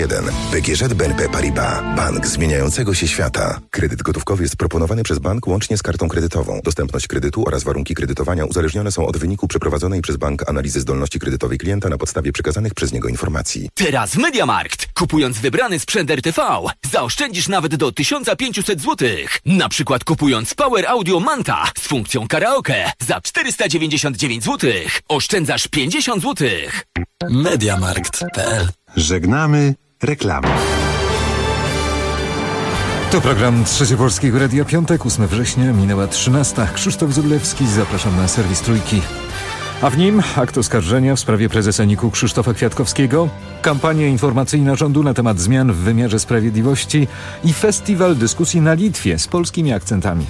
1. PGŻ BNP Paribas. Bank zmieniającego się świata. Kredyt gotówkowy jest proponowany przez bank łącznie z kartą kredytową. Dostępność kredytu oraz warunki kredytowania uzależnione są od wyniku przeprowadzonej przez bank analizy zdolności kredytowej klienta na podstawie przekazanych przez niego informacji. Teraz w MediaMarkt. Kupując wybrany sprzęt RTV, zaoszczędzisz nawet do 1500 zł. Na przykład kupując Power Audio Manta z funkcją karaoke za 499 zł. Oszczędzasz 50 zł. MediaMarkt.pl. Żegnamy reklamy. To program Trzecie Polskiego Radia, piątek, 8 września, minęła 13. Krzysztof Zudlewski, zapraszam na serwis Trójki. A w nim akt oskarżenia w sprawie prezesa NIK-u Krzysztofa Kwiatkowskiego, kampania informacyjna rządu na temat zmian w wymiarze sprawiedliwości i festiwal dyskusji na Litwie z polskimi akcentami.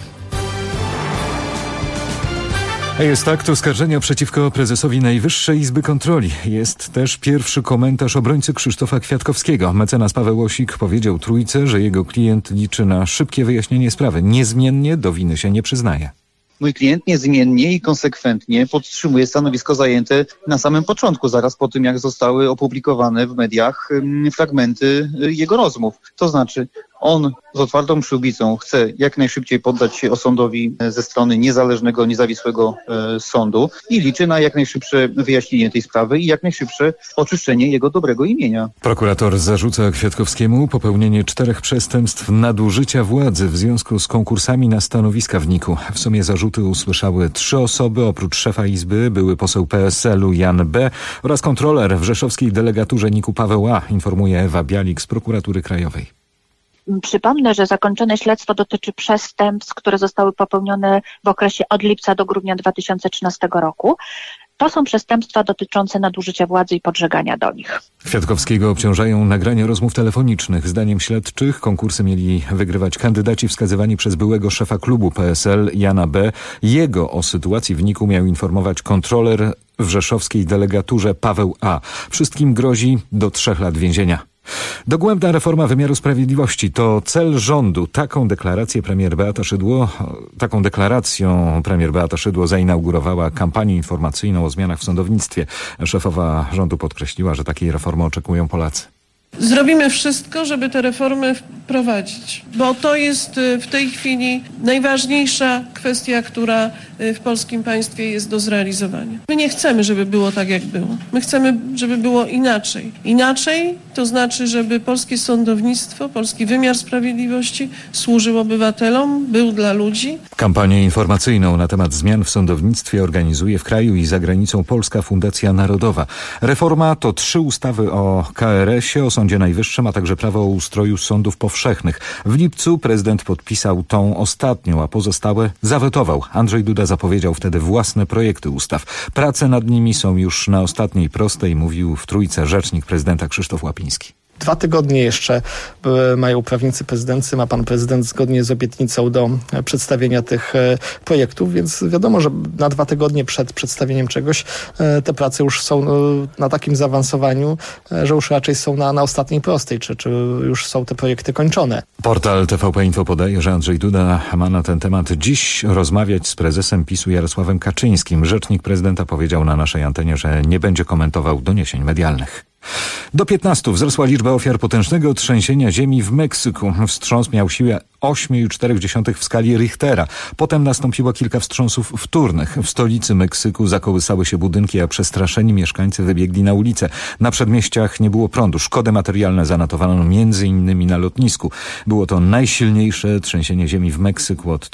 Jest akt oskarżenia przeciwko prezesowi Najwyższej Izby Kontroli. Jest też pierwszy komentarz obrońcy Krzysztofa Kwiatkowskiego. Mecenas Paweł Łosik powiedział Trójce, że jego klient liczy na szybkie wyjaśnienie sprawy. Niezmiennie do winy się nie przyznaje. Mój klient niezmiennie i konsekwentnie podtrzymuje stanowisko zajęte na samym początku, zaraz po tym, jak zostały opublikowane w mediach fragmenty jego rozmów. To znaczy, on z otwartą przyłbicą chce jak najszybciej poddać się osądowi ze strony niezależnego, niezawisłego sądu i liczy na jak najszybsze wyjaśnienie tej sprawy i jak najszybsze oczyszczenie jego dobrego imienia. Prokurator zarzuca Kwiatkowskiemu popełnienie 4 przestępstw nadużycia władzy w związku z konkursami na stanowiska w NIK-u. W sumie zarzuty usłyszały 3 osoby, oprócz szefa Izby, były poseł PSL-u Jan B. oraz kontroler w rzeszowskiej delegaturze NIK-u Paweł A., informuje Ewa Bialik z Prokuratury Krajowej. Przypomnę, że zakończone śledztwo dotyczy przestępstw, które zostały popełnione w okresie od lipca do grudnia 2013 roku. To są przestępstwa dotyczące nadużycia władzy i podżegania do nich. Kwiatkowskiego obciążają nagrania rozmów telefonicznych. Zdaniem śledczych konkursy mieli wygrywać kandydaci wskazywani przez byłego szefa klubu PSL Jana B. Jego o sytuacji w NIK-u miał informować kontroler w rzeszowskiej delegaturze Paweł A. Wszystkim grozi do 3 lat więzienia. Dogłębna reforma wymiaru sprawiedliwości to cel rządu. Taką deklaracją premier Beata Szydło zainaugurowała kampanię informacyjną o zmianach w sądownictwie. Szefowa rządu podkreśliła, że takiej reformy oczekują Polacy. Zrobimy wszystko, żeby tę reformę wprowadzić, bo to jest w tej chwili najważniejsza kwestia, która w polskim państwie jest do zrealizowania. My nie chcemy, żeby było tak, jak było. My chcemy, żeby było inaczej. Inaczej to znaczy, żeby polskie sądownictwo, polski wymiar sprawiedliwości służył obywatelom, był dla ludzi. Kampanię informacyjną na temat zmian w sądownictwie organizuje w kraju i za granicą Polska Fundacja Narodowa. Reforma to 3 ustawy o KRS-ie, o Sądzie Najwyższym, a także prawo o ustroju sądów powszechnych. W lipcu prezydent podpisał tą ostatnią, a pozostałe zawetował. Andrzej Duda zapowiedział wtedy własne projekty ustaw. Prace nad nimi są już na ostatniej prostej, mówił w Trójce rzecznik prezydenta Krzysztof Łapiński. 2 tygodnie jeszcze mają prawnicy prezydencji, ma pan prezydent zgodnie z obietnicą do przedstawienia tych projektów, więc wiadomo, że na 2 tygodnie przed przedstawieniem czegoś te prace już są na takim zaawansowaniu, że już raczej są na ostatniej prostej, czy już są te projekty kończone. Portal TVP Info podaje, że Andrzej Duda ma na ten temat dziś rozmawiać z prezesem PiS-u Jarosławem Kaczyńskim. Rzecznik prezydenta powiedział na naszej antenie, że nie będzie komentował doniesień medialnych. Do 15 wzrosła liczba ofiar potężnego trzęsienia ziemi w Meksyku. Wstrząs miał siłę 8,4 w skali Richtera. Potem nastąpiło kilka wstrząsów wtórnych. W stolicy Meksyku zakołysały się budynki, a przestraszeni mieszkańcy wybiegli na ulicę. Na przedmieściach nie było prądu. Szkody materialne zanotowano m.in. na lotnisku. Było to najsilniejsze trzęsienie ziemi w Meksyku od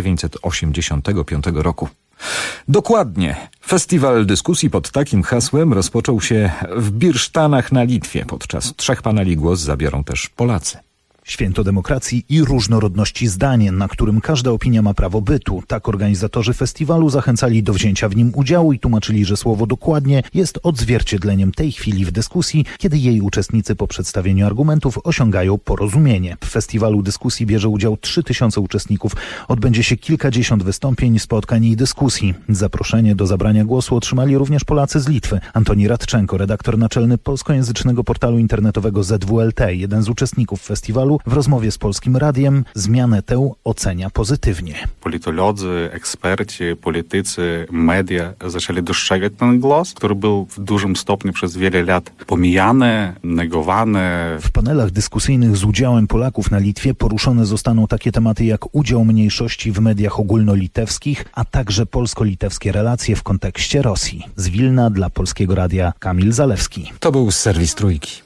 1985 roku. Dokładnie. Festiwal dyskusji pod takim hasłem rozpoczął się w Birsztanach na Litwie. Podczas 3 paneli głos zabiorą też Polacy. Święto demokracji i różnorodności zdań, na którym każda opinia ma prawo bytu. Tak organizatorzy festiwalu zachęcali do wzięcia w nim udziału i tłumaczyli, że słowo dokładnie jest odzwierciedleniem tej chwili w dyskusji, kiedy jej uczestnicy po przedstawieniu argumentów osiągają porozumienie. W festiwalu dyskusji bierze udział 3000 uczestników. Odbędzie się kilkadziesiąt wystąpień, spotkań i dyskusji. Zaproszenie do zabrania głosu otrzymali również Polacy z Litwy. Antoni Radczenko, redaktor naczelny polskojęzycznego portalu internetowego ZWLT, jeden z uczestników festiwalu, Festiwalu w rozmowie z Polskim Radiem zmianę tę ocenia pozytywnie. Politolodzy, eksperci, politycy, media zaczęli dostrzegać ten głos, który był w dużym stopniu przez wiele lat pomijany, negowany. W panelach dyskusyjnych z udziałem Polaków na Litwie poruszone zostaną takie tematy jak udział mniejszości w mediach ogólnolitewskich, a także polsko-litewskie relacje w kontekście Rosji. Z Wilna dla Polskiego Radia Kamil Zalewski. To był serwis Trójki.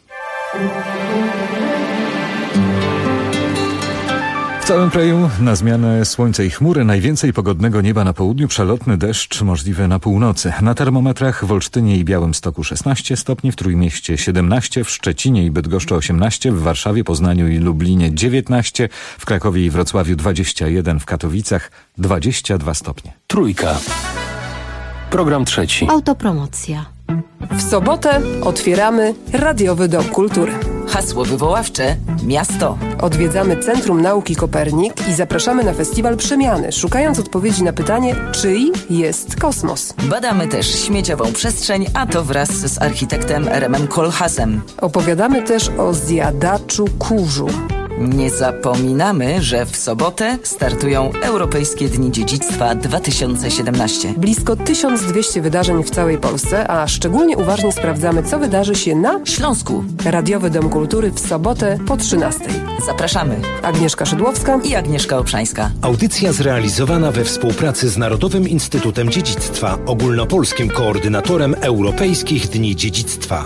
W całym kraju na zmianę słońca i chmury najwięcej pogodnego nieba na południu, przelotny deszcz możliwy na północy. Na termometrach w Olsztynie i Białymstoku 16 stopni, w Trójmieście 17, w Szczecinie i Bydgoszczy 18, w Warszawie, Poznaniu i Lublinie 19, w Krakowie i Wrocławiu 21, w Katowicach 22 stopnie. Trójka. Program trzeci. Autopromocja. W sobotę otwieramy Radiowy Dom Kultury. Hasło wywoławcze: miasto. Odwiedzamy Centrum Nauki Kopernik i zapraszamy na festiwal Przemiany, szukając odpowiedzi na pytanie, czyj jest kosmos. Badamy też śmieciową przestrzeń, a to wraz z architektem Remem Koolhaasem. Opowiadamy też o zjadaczu kurzu. Nie zapominamy, że w sobotę startują Europejskie Dni Dziedzictwa 2017. Blisko 1200 wydarzeń w całej Polsce, a szczególnie uważnie sprawdzamy, co wydarzy się na Śląsku. Radiowy Dom Kultury w sobotę po 13:00. Zapraszamy. Agnieszka Szydłowska i Agnieszka Obszańska. Audycja zrealizowana we współpracy z Narodowym Instytutem Dziedzictwa, ogólnopolskim koordynatorem Europejskich Dni Dziedzictwa.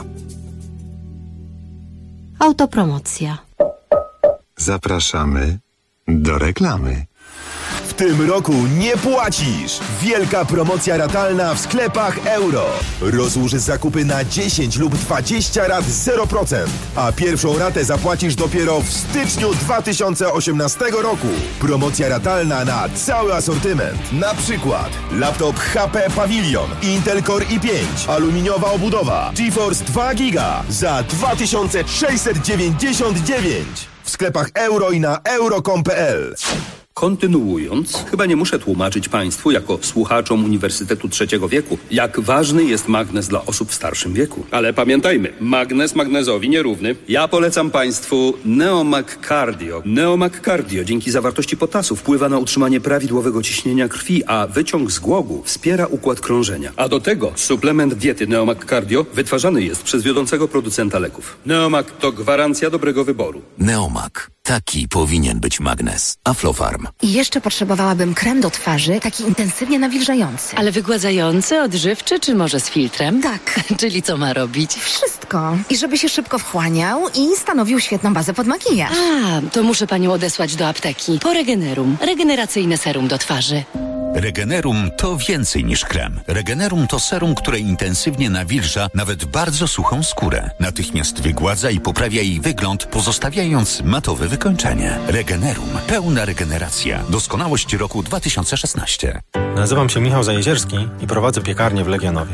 Autopromocja. Zapraszamy do reklamy. W tym roku nie płacisz! Wielka promocja ratalna w sklepach Euro. Rozłóż zakupy na 10 lub 20 rat 0%, a pierwszą ratę zapłacisz dopiero w styczniu 2018 roku. Promocja ratalna na cały asortyment. Na przykład laptop HP Pavilion, Intel Core i5, aluminiowa obudowa, GeForce 2 GB za 2699 w sklepach Euro i na euro.com.pl. Kontynuując, chyba nie muszę tłumaczyć Państwu, jako słuchaczom Uniwersytetu Trzeciego Wieku, jak ważny jest magnez dla osób w starszym wieku. Ale pamiętajmy, magnez magnezowi nierówny. Ja polecam Państwu Neomag Cardio. Neomag Cardio dzięki zawartości potasu wpływa na utrzymanie prawidłowego ciśnienia krwi, a wyciąg z głogu wspiera układ krążenia. A do tego suplement diety Neomag Cardio wytwarzany jest przez wiodącego producenta leków. Neomag to gwarancja dobrego wyboru. Neomag. Taki powinien być magnez. Aflofarm. I jeszcze potrzebowałabym krem do twarzy, taki intensywnie nawilżający. Ale wygładzający, odżywczy, czy może z filtrem? Tak. Czyli co ma robić? Wszystko. I żeby się szybko wchłaniał i stanowił świetną bazę pod makijaż. A, to muszę panią odesłać do apteki. Po Regenerum. Regeneracyjne serum do twarzy. Regenerum to więcej niż krem. Regenerum to serum, które intensywnie nawilża nawet bardzo suchą skórę. Natychmiast wygładza i poprawia jej wygląd, pozostawiając matowe wykończenie. Regenerum. Pełna regeneracja. Doskonałość roku 2016. Nazywam się Michał Zajezierski i prowadzę piekarnię w Legionowie.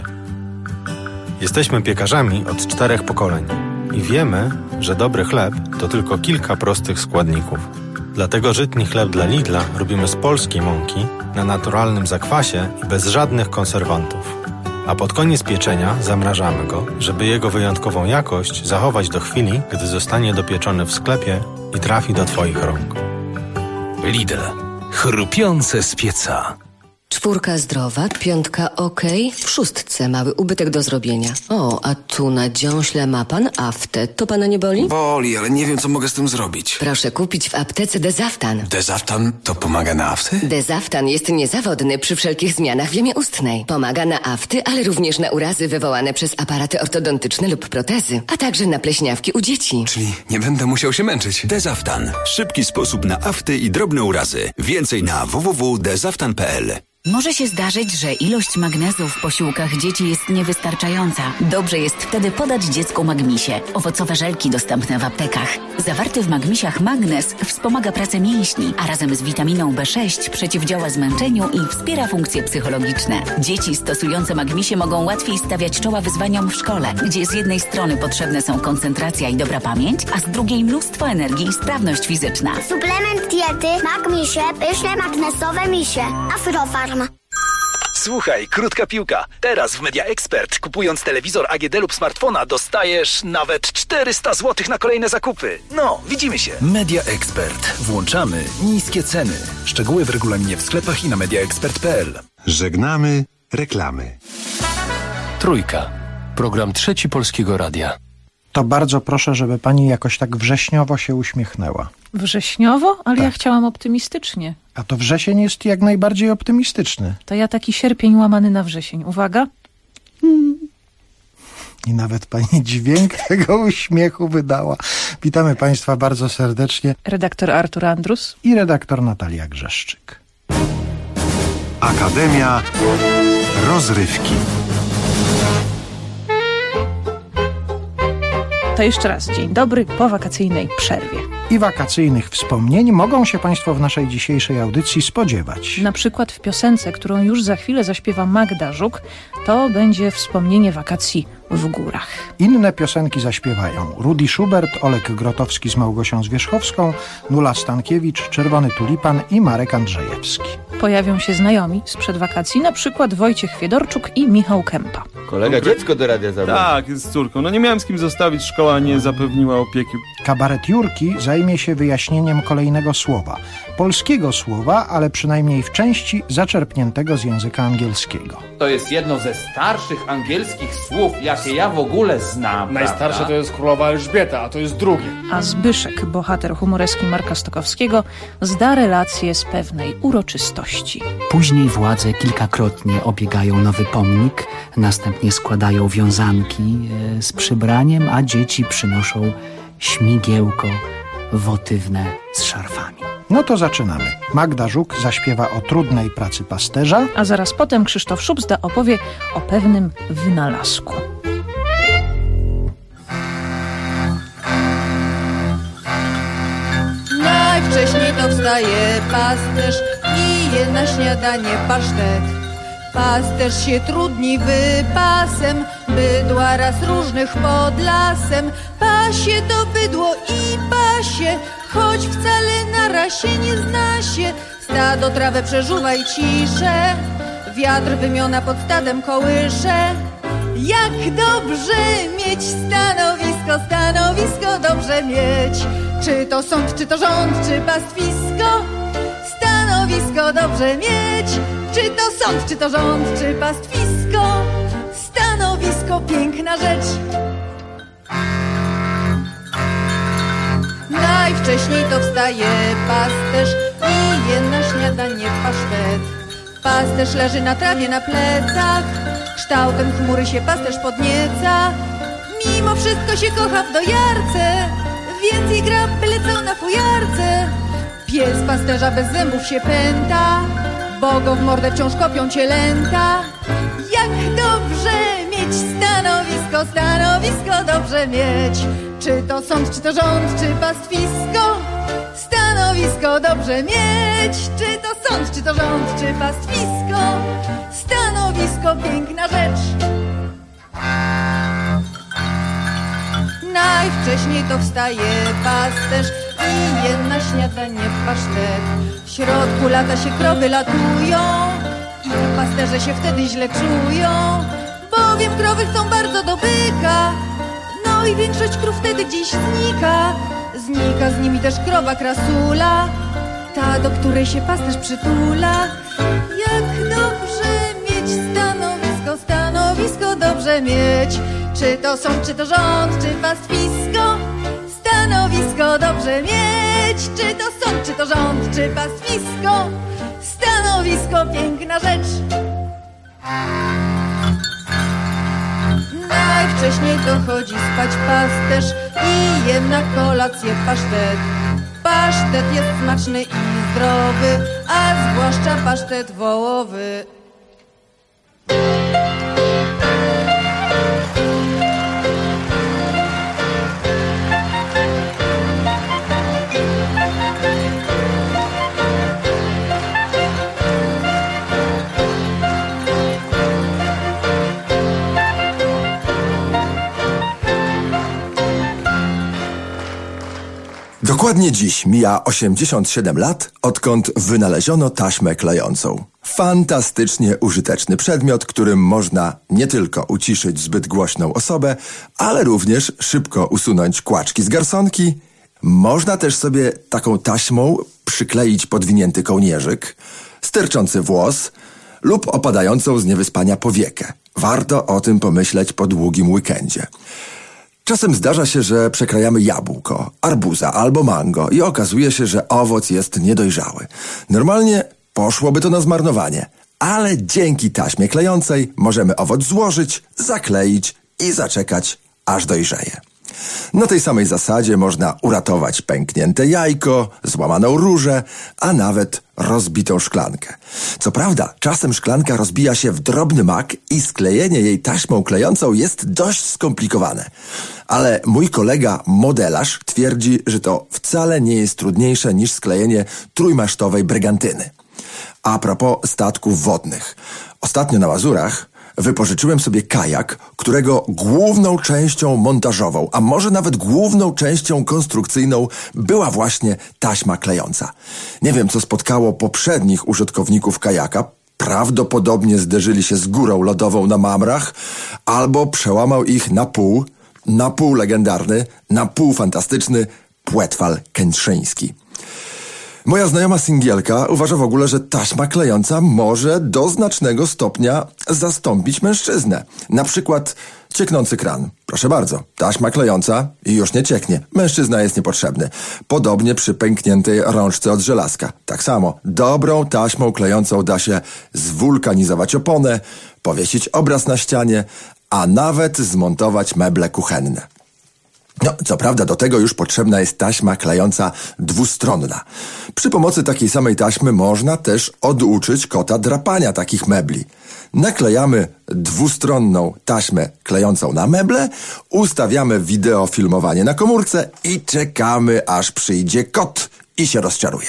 Jesteśmy piekarzami od 4 pokoleń i wiemy, że dobry chleb to tylko kilka prostych składników. Dlatego żytni chleb dla Lidla robimy z polskiej mąki, na naturalnym zakwasie i bez żadnych konserwantów. A pod koniec pieczenia zamrażamy go, żeby jego wyjątkową jakość zachować do chwili, gdy zostanie dopieczony w sklepie i trafi do Twoich rąk. Lidl. Chrupiące z pieca. 4 zdrowa, 5 okej, w 6 mały ubytek do zrobienia. O, a tu na dziąśle ma pan aftę. To pana nie boli? Boli, ale nie wiem, co mogę z tym zrobić. Proszę kupić w aptece Dezaftan. Dezaftan to pomaga na afty? Dezaftan jest niezawodny przy wszelkich zmianach w jamie ustnej. Pomaga na afty, ale również na urazy wywołane przez aparaty ortodontyczne lub protezy, a także na pleśniawki u dzieci. Czyli nie będę musiał się męczyć. Dezaftan. Szybki sposób na afty i drobne urazy. Więcej na www.dezaftan.pl. Może się zdarzyć, że ilość magnezu w posiłkach dzieci jest niewystarczająca. Dobrze jest wtedy podać dziecku Magmisie. Owocowe żelki dostępne w aptekach. Zawarty w Magmisiach magnez wspomaga pracę mięśni, a razem z witaminą B6 przeciwdziała zmęczeniu i wspiera funkcje psychologiczne. Dzieci stosujące Magmisie mogą łatwiej stawiać czoła wyzwaniom w szkole, gdzie z jednej strony potrzebne są koncentracja i dobra pamięć, a z drugiej mnóstwo energii i sprawność fizyczna. Suplement diety Magmisie, pyszne magnesowe misie. Aflofarm. Słuchaj, krótka piłka. Teraz w Media Expert, kupując telewizor AGD lub smartfona, dostajesz nawet 400 zł na kolejne zakupy. No, widzimy się. Media Expert. Włączamy niskie ceny. Szczegóły w regulaminie w sklepach i na mediaexpert.pl. Żegnamy reklamy. Trójka. Program Trzeci Polskiego Radia. To bardzo proszę, żeby pani jakoś tak wrześniowo się uśmiechnęła. Wrześniowo? Ale ja chciałam optymistycznie. A to wrzesień jest jak najbardziej optymistyczny. To ja taki sierpień łamany na wrzesień. Uwaga. I nawet pani dźwięk tego uśmiechu wydała. Witamy państwa bardzo serdecznie. Redaktor Artur Andrus i redaktor Natalia Grzeszczyk. Akademia Rozrywki. To jeszcze raz dzień dobry po wakacyjnej przerwie. I wakacyjnych wspomnień mogą się państwo w naszej dzisiejszej audycji spodziewać. Na przykład w piosence, którą już za chwilę zaśpiewa Magda Żuk, to będzie wspomnienie wakacji w górach. Inne piosenki zaśpiewają Rudy Schubert, Olek Grotowski z Małgosią Zwierzchowską, Nula Stankiewicz, Czerwony Tulipan i Marek Andrzejewski. Pojawią się znajomi sprzed wakacji, na przykład Wojciech Wiedorczuk i Michał Kępa. Kolega dziecko do radia zabrał. Tak, z córką. No nie miałem z kim zostawić, szkoła nie zapewniła opieki. Kabaret Jurki zajmie się wyjaśnieniem kolejnego słowa. Polskiego słowa, ale przynajmniej w części zaczerpniętego z języka angielskiego. To jest jedno ze starszych angielskich słów, jakie ja w ogóle znam. Najstarsze prawda? to jest królowa Elżbieta, a to jest drugie. A Zbyszek, bohater humoreski Marka Stokowskiego, zda relację z pewnej uroczystości. Później władze kilkakrotnie obiegają nowy pomnik, następnie składają wiązanki z przybraniem, a dzieci przynoszą śmigiełko wotywne z szarfami. No to zaczynamy. Magda Żuk zaśpiewa o trudnej pracy pasterza, a zaraz potem Krzysztof Szubsda opowie o pewnym wynalazku. Najwcześniej to wstaje pasterz i je na śniadanie pasztet. Pasterz się trudni wypasem, bydła raz różnych pod lasem. Pasie to bydło i pasie, choć wcale na rasie nie zna się. Stado trawę przeżuwa i ciszę, wiatr wymiona pod stadem kołysze. Jak dobrze mieć stanowisko, stanowisko dobrze mieć. Czy to sąd, czy to rząd, czy pastwisko, stanowisko dobrze mieć. Czy to sąd, czy to rząd, czy pastwisko, stanowisko piękna rzecz. Najwcześniej to wstaje pasterz i je na śniadanie pasztet. Pasterz leży na trawie na plecach, kształtem chmury się pasterz podnieca. Mimo wszystko się kocha w dojarce, więc i gra byle co na fujarce. Pies pasterza bez zębów się pęta, bo go w mordę wciąż kopią cielęta. Jak dobrze mieć stanowisko, stanowisko dobrze mieć. Czy to sąd, czy to rząd, czy pastwisko, stanowisko dobrze mieć. Czy to sąd, czy to rząd, czy pastwisko, stanowisko piękna rzecz. Najwcześniej to wstaje pasterz i je na śniadanie pasztet. W środku lata się krowy latują i pasterze się wtedy źle czują, bowiem krowy chcą bardzo do byka. No i większość krów wtedy dziś znika. Znika z nimi też krowa krasula, ta, do której się pasterz przytula. Jak dobrze mieć stanowisko, stanowisko dobrze mieć. Czy to sąd, czy to rząd, czy pastwisko, stanowisko dobrze mieć. Czy to sąd, czy to rząd, czy pastwisko, stanowisko piękna rzecz. Najwcześniej dochodzi spać pasterz i je na kolację pasztet. Pasztet jest smaczny i zdrowy, a zwłaszcza pasztet wołowy. Dokładnie dziś mija 87 lat, odkąd wynaleziono taśmę klejącą. Fantastycznie użyteczny przedmiot, którym można nie tylko uciszyć zbyt głośną osobę, ale również szybko usunąć kłaczki z garsonki. Można też sobie taką taśmą przykleić podwinięty kołnierzyk, sterczący włos lub opadającą z niewyspania powiekę. Warto o tym pomyśleć po długim weekendzie. Czasem zdarza się, że przekrajamy jabłko, arbuza albo mango i okazuje się, że owoc jest niedojrzały. Normalnie poszłoby to na zmarnowanie, ale dzięki taśmie klejącej możemy owoc złożyć, zakleić i zaczekać, aż dojrzeje. Na tej samej zasadzie można uratować pęknięte jajko, złamaną różę, a nawet rozbitą szklankę. Co prawda, czasem szklanka rozbija się w drobny mak i sklejenie jej taśmą klejącą jest dość skomplikowane. Ale mój kolega modelarz twierdzi, że to wcale nie jest trudniejsze niż sklejenie trójmasztowej brygantyny. A propos statków wodnych. Ostatnio na Mazurach wypożyczyłem sobie kajak, którego główną częścią montażową, a może nawet główną częścią konstrukcyjną była właśnie taśma klejąca. Nie wiem, co spotkało poprzednich użytkowników kajaka. Prawdopodobnie zderzyli się z górą lodową na Mamrach, albo przełamał ich na pół legendarny, na pół fantastyczny płetwal kętrzyński. Moja znajoma singielka uważa w ogóle, że taśma klejąca może do znacznego stopnia zastąpić mężczyznę. Na przykład cieknący kran. Proszę bardzo, taśma klejąca i już nie cieknie. Mężczyzna jest niepotrzebny. Podobnie przy pękniętej rączce od żelazka. Tak samo, dobrą taśmą klejącą da się zwulkanizować oponę, powiesić obraz na ścianie, a nawet zmontować meble kuchenne. No, co prawda do tego już potrzebna jest taśma klejąca dwustronna. Przy pomocy takiej samej taśmy można też oduczyć kota drapania takich mebli. Naklejamy dwustronną taśmę klejącą na meble, ustawiamy wideo filmowanie na komórce i czekamy, aż przyjdzie kot i się rozczaruje.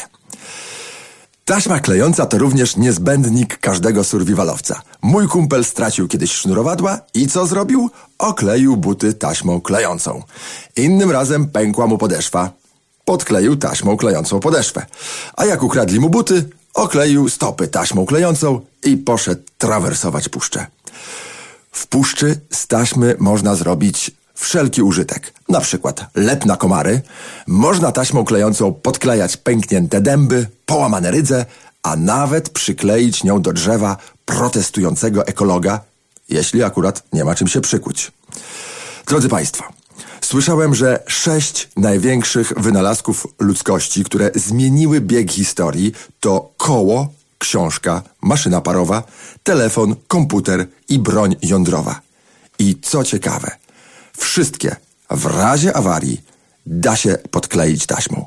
Taśma klejąca to również niezbędnik każdego survivalowca. Mój kumpel stracił kiedyś sznurowadła i co zrobił? Okleił buty taśmą klejącą. Innym razem pękła mu podeszwa. Podkleił taśmą klejącą podeszwę. A jak ukradli mu buty, okleił stopy taśmą klejącą i poszedł trawersować puszczę. W puszczy z taśmy można zrobić wszelki użytek. Na przykład lep na komary. Można taśmą klejącą podklejać pęknięte dęby, połamane rydze, a nawet przykleić nią do drzewa protestującego ekologa, jeśli akurat nie ma czym się przykuć. Drodzy Państwo, słyszałem, że 6 największych wynalazków ludzkości, które zmieniły bieg historii, to koło, książka, maszyna parowa, telefon, komputer i broń jądrowa. I co ciekawe, wszystkie w razie awarii da się podkleić taśmą.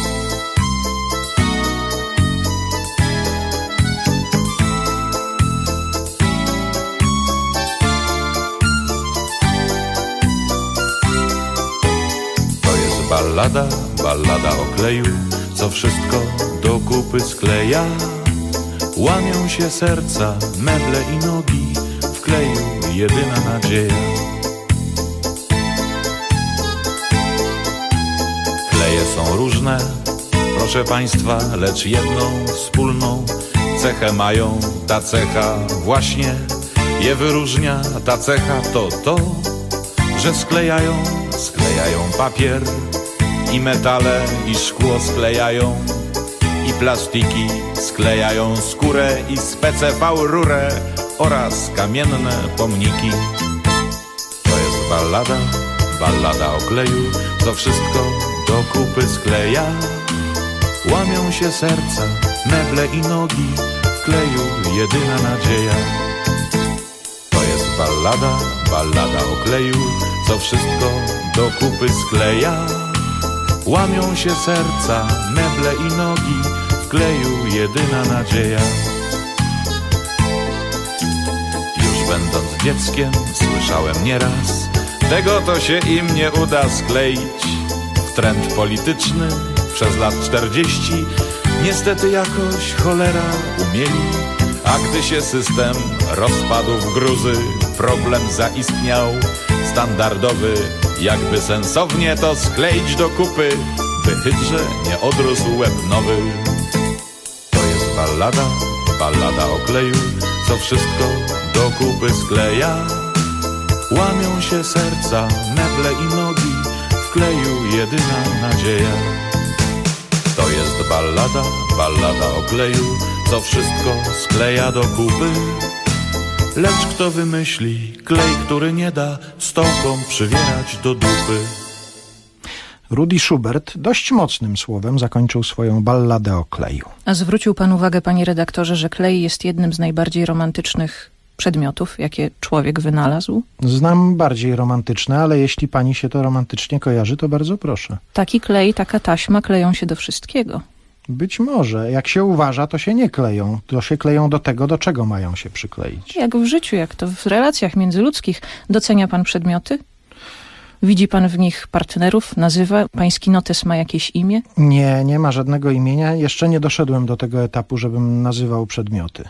To jest ballada o kleju, co wszystko do kupy skleja. Łamią się serca, meble i nogi, w kleju jedyna nadzieja. Kleje są różne, proszę Państwa, lecz jedną wspólną cechę mają. Ta cecha właśnie je wyróżnia. Ta cecha to, że sklejają papier i metale i szkło sklejają i plastiki, sklejają skórę i z PCV rurę oraz kamienne pomniki. To jest ballada o kleju, co wszystko do kupy skleja. Łamią się serca, meble i nogi, w kleju jedyna nadzieja. To jest ballada o kleju, co wszystko do kupy skleja. Łamią się serca, meble i nogi, w kleju jedyna nadzieja. Już będąc dzieckiem słyszałem nieraz, tego to się im nie uda skleić. W trend polityczny przez lat 40 niestety jakoś cholera umieli. A gdy się system rozpadł w gruzy, problem zaistniał standardowy. Jakby sensownie to skleić do kupy, by hydrze nie odrósł łeb nowy. To jest ballada o kleju, co wszystko do kupy skleja. Łamią się serca, meble i nogi, w kleju jedyna nadzieja. To jest ballada o kleju, co wszystko skleja do kupy. Lecz kto wymyśli klej, który nie da stołkom przywierać do dupy? Rudy Schubert dość mocnym słowem zakończył swoją balladę o kleju. A zwrócił pan uwagę, panie redaktorze, że klej jest jednym z najbardziej romantycznych przedmiotów, jakie człowiek wynalazł? Znam bardziej romantyczne, ale jeśli pani się to romantycznie kojarzy, to bardzo proszę. Taki klej, taka taśma kleją się do wszystkiego. Być może. Jak się uważa, to się nie kleją. To się kleją do tego, do czego mają się przykleić. Jak w życiu, jak to w relacjach międzyludzkich. Docenia pan przedmioty? Widzi pan w nich partnerów? Nazywa? Pański notes ma jakieś imię? Nie ma żadnego imienia. Jeszcze nie doszedłem do tego etapu, żebym nazywał przedmioty.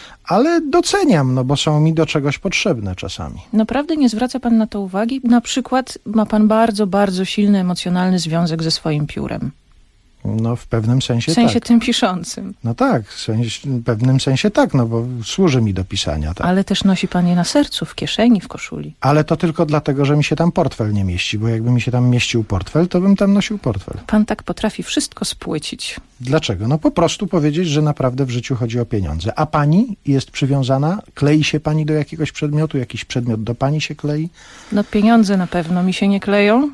Ale doceniam, bo są mi do czegoś potrzebne czasami. Naprawdę nie zwraca pan na to uwagi? Na przykład ma pan bardzo, bardzo silny emocjonalny związek ze swoim piórem. No w pewnym sensie tak. W sensie tym piszącym. No tak, w pewnym sensie tak, bo służy mi do pisania. Tak. Ale też nosi pan je na sercu, w kieszeni, w koszuli. Ale to tylko dlatego, że mi się tam portfel nie mieści, bo jakby mi się tam mieścił portfel, to bym tam nosił portfel. Pan tak potrafi wszystko spłycić. Dlaczego? No po prostu powiedzieć, że naprawdę w życiu chodzi o pieniądze. A pani jest przywiązana? Klei się pani do jakiegoś przedmiotu? Jakiś przedmiot do pani się klei? No pieniądze na pewno mi się nie kleją,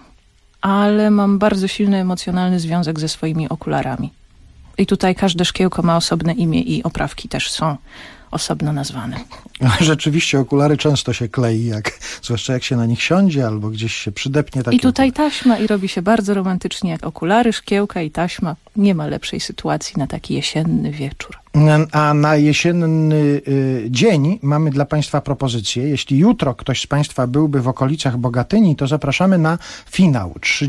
ale mam bardzo silny emocjonalny związek ze swoimi okularami. I tutaj każde szkiełko ma osobne imię i oprawki też są osobno nazwane. Rzeczywiście okulary często się klei, zwłaszcza jak się na nich siądzie albo gdzieś się przydepnie. I tutaj taśma i robi się bardzo romantycznie, jak okulary, szkiełka i taśma. Nie ma lepszej sytuacji na taki jesienny wieczór. A na jesienny dzień mamy dla państwa propozycję. Jeśli jutro ktoś z państwa byłby w okolicach Bogatyni, to zapraszamy na finał.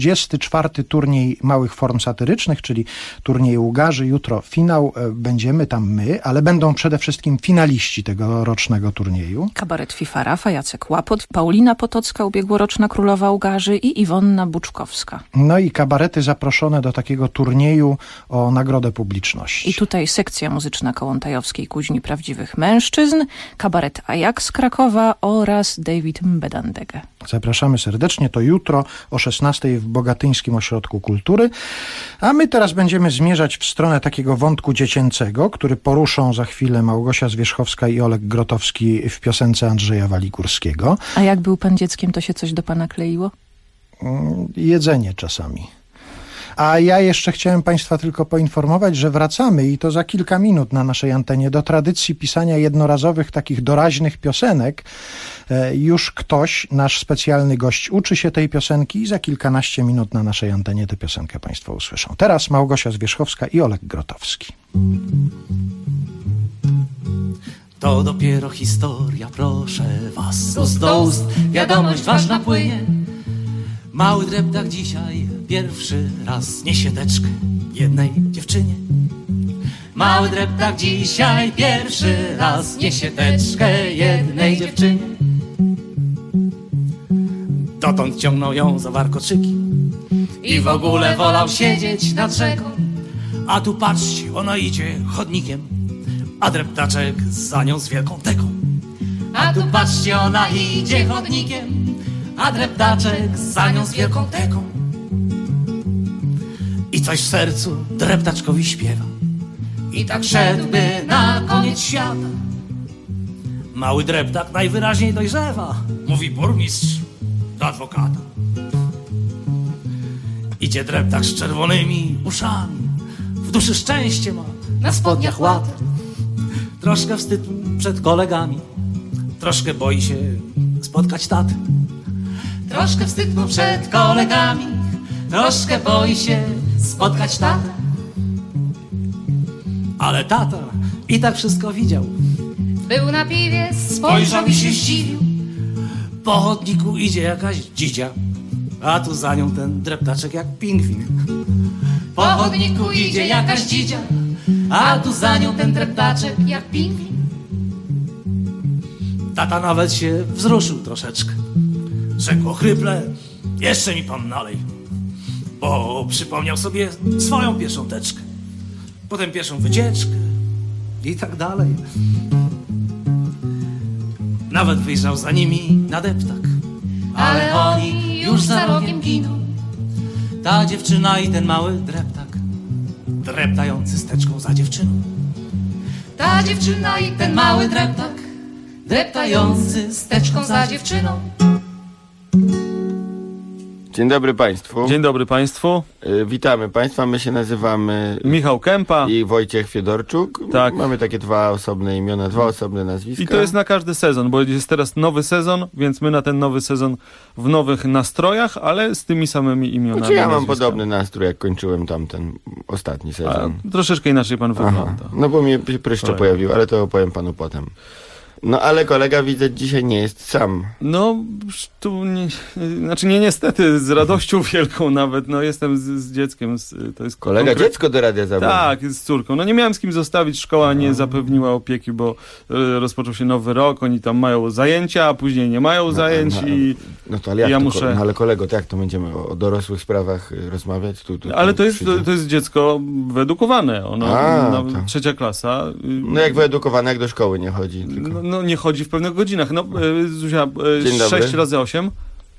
34. turniej małych form satyrycznych, czyli turniej łgarzy. Jutro finał. Będziemy tam my, ale będą przede wszystkim finaliści tego rocznego turnieju. Kabaret FIFA Rafa, Jacek Łapot, Paulina Potocka, ubiegłoroczna królowa łgarzy i Iwonna Buczkowska. No i kabarety zaproszone do takiego turnieju o nagrodę publiczności. I tutaj sekcja muzyczna Kołątajowskiej Kuźni Prawdziwych Mężczyzn, kabaret Ajax z Krakowa oraz David Mbedandege. Zapraszamy serdecznie, to jutro o 16:00 w Bogatyńskim Ośrodku Kultury. A my teraz będziemy zmierzać w stronę takiego wątku dziecięcego, który poruszą za chwilę Małgosia Zwierzchowska i Olek Grotowski w piosence Andrzeja Waligórskiego. A jak był pan dzieckiem, to się coś do pana kleiło? Jedzenie czasami. A ja jeszcze chciałem państwa tylko poinformować, że wracamy i to za kilka minut na naszej antenie do tradycji pisania jednorazowych, takich doraźnych piosenek. Już ktoś, nasz specjalny gość, uczy się tej piosenki i za kilkanaście minut na naszej antenie tę piosenkę państwo usłyszą. Teraz Małgosia Zwierzchowska i Olek Grotowski. To dopiero historia, proszę was. Z ust do ust wiadomość ważna płynie. Mały dreptak dzisiaj pierwszy raz niesie teczkę jednej dziewczynie. Mały dreptak dzisiaj pierwszy raz niesie teczkę jednej dziewczynie. Dotąd ciągnął ją za warkoczyki i w ogóle wolał siedzieć nad rzeką. A tu patrzcie, ona idzie chodnikiem, a dreptaczek za nią z wielką teką. A tu patrzcie, ona idzie chodnikiem, a dreptaczek za nią z wielką teką. I coś w sercu dreptaczkowi śpiewa i tak szedłby na koniec świata. Mały dreptak najwyraźniej dojrzewa, mówi burmistrz do adwokata. Idzie dreptak z czerwonymi uszami, w duszy szczęście ma, na spodniach łatę. Troszkę wstyd przed kolegami, troszkę boi się spotkać tatę. Troszkę wstyd mu przed kolegami, troszkę boi się spotkać tatę. Ale tata i tak wszystko widział. Był na piwie, spojrzał i się zdziwił. Po chodniku idzie jakaś dzidzia, a tu za nią ten dreptaczek jak pingwin. Po chodniku idzie jakaś dzidzia, a tu za nią ten dreptaczek jak pingwin. Tata nawet się wzruszył troszeczkę. Rzekł ochryple, jeszcze mi pan nalej, bo przypomniał sobie swoją pierwszą teczkę. Potem pierwszą wycieczkę i tak dalej. Nawet wyjrzał za nimi na deptak, ale oni już za rogiem giną. Ta dziewczyna i ten mały dreptak, dreptający steczką za dziewczyną. Ta dziewczyna i ten mały dreptak, dreptający steczką za dziewczyną. Dzień dobry Państwu. Dzień dobry Państwu. Witamy Państwa, my się nazywamy Michał Kępa i Wojciech Fiedorczuk. Tak. Mamy takie dwa osobne imiona, dwa osobne nazwiska. I to jest na każdy sezon, bo jest teraz nowy sezon, więc my na ten nowy sezon w nowych nastrojach, ale z tymi samymi imionami. Znaczy ja mam podobny nastrój, jak kończyłem tamten ostatni sezon. Troszeczkę inaczej pan wygląda. No bo mnie się pryszcze pojawił, ale to opowiem panu potem. No ale kolega, widzę, dzisiaj nie jest sam. No, tu nie niestety, z radością wielką nawet, no jestem z dzieckiem. To jest kolega dziecko do radia zabrał. Tak, z córką. No nie miałem z kim zostawić, szkoła nie zapewniła opieki, bo rozpoczął się nowy rok, oni tam mają zajęcia, a później nie mają zajęć i no to ale jak ja to, muszę... No ale kolego, to jak to będziemy o dorosłych sprawach rozmawiać? Ale to jest dziecko wyedukowane, ono, trzecia klasa. No jak wyedukowane, jak do szkoły nie chodzi. Tylko... No nie chodzi w pewnych godzinach. No, Zuzia, 6 razy 8?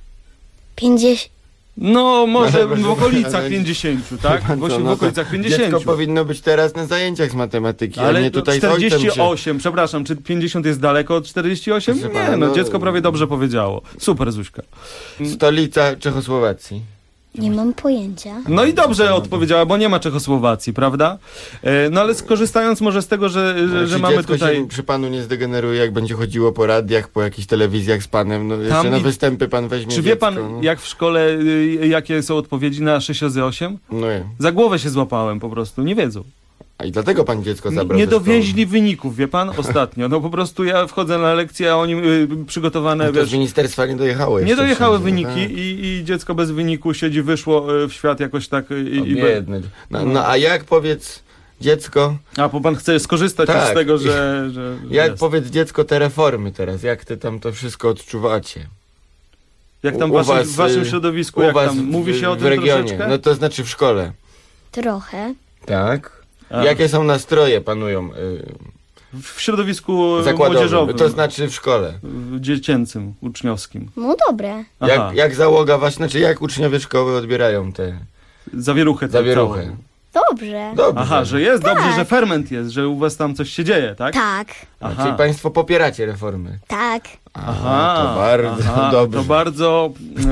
50. No, może w okolicach 50, tak? W okolicach 50. Dziecko powinno być teraz na zajęciach z matematyki, ale a nie tutaj 48, przepraszam, czy 50 jest daleko od 48? Nie, no dziecko prawie dobrze powiedziało. Super, Zuśka. Stolica Czechosłowacji. Nie mam pojęcia. No i dobrze odpowiedziała, bo nie ma Czechosłowacji, prawda? No ale skorzystając może z tego, że mamy tutaj... Się przy panu nie zdegeneruje, jak będzie chodziło po radiach, po jakichś telewizjach z panem, no jeszcze na występy pan weźmie Czy wie pan, jak w szkole, jakie są odpowiedzi na 6 razy 8? No nie. Za głowę się złapałem po prostu, nie wiedzą. A i dlatego pan dziecko zabrał. Nie dowieźli wyników, wie pan, ostatnio. No po prostu ja wchodzę na lekcję, a oni przygotowane... No to z ministerstwa nie dojechało jeszcze. Nie dojechały wyniki i dziecko bez wyniku wyszło w świat jakoś tak... Biedne. No a jak powiedz dziecko... A bo pan chce skorzystać z tego, że jak powiedz dziecko te reformy teraz, jak ty tam to wszystko odczuwacie? Jak tam w waszym środowisku, jak tam mówi się o tym w regionie, troszeczkę? no to znaczy w szkole. Trochę. Tak. Jakie są nastroje panują? W środowisku zakładowym, młodzieżowym. to znaczy w szkole. Dziecięcym, uczniowskim. No dobre. Jak załoga wasza, znaczy jak uczniowie szkoły odbierają te... Zawieruchę. Dobrze. Aha, że jest dobrze, że ferment jest, że u was tam coś się dzieje, tak? Tak. Czyli państwo popieracie reformy? Tak. Aha, to bardzo dobrze. To bardzo,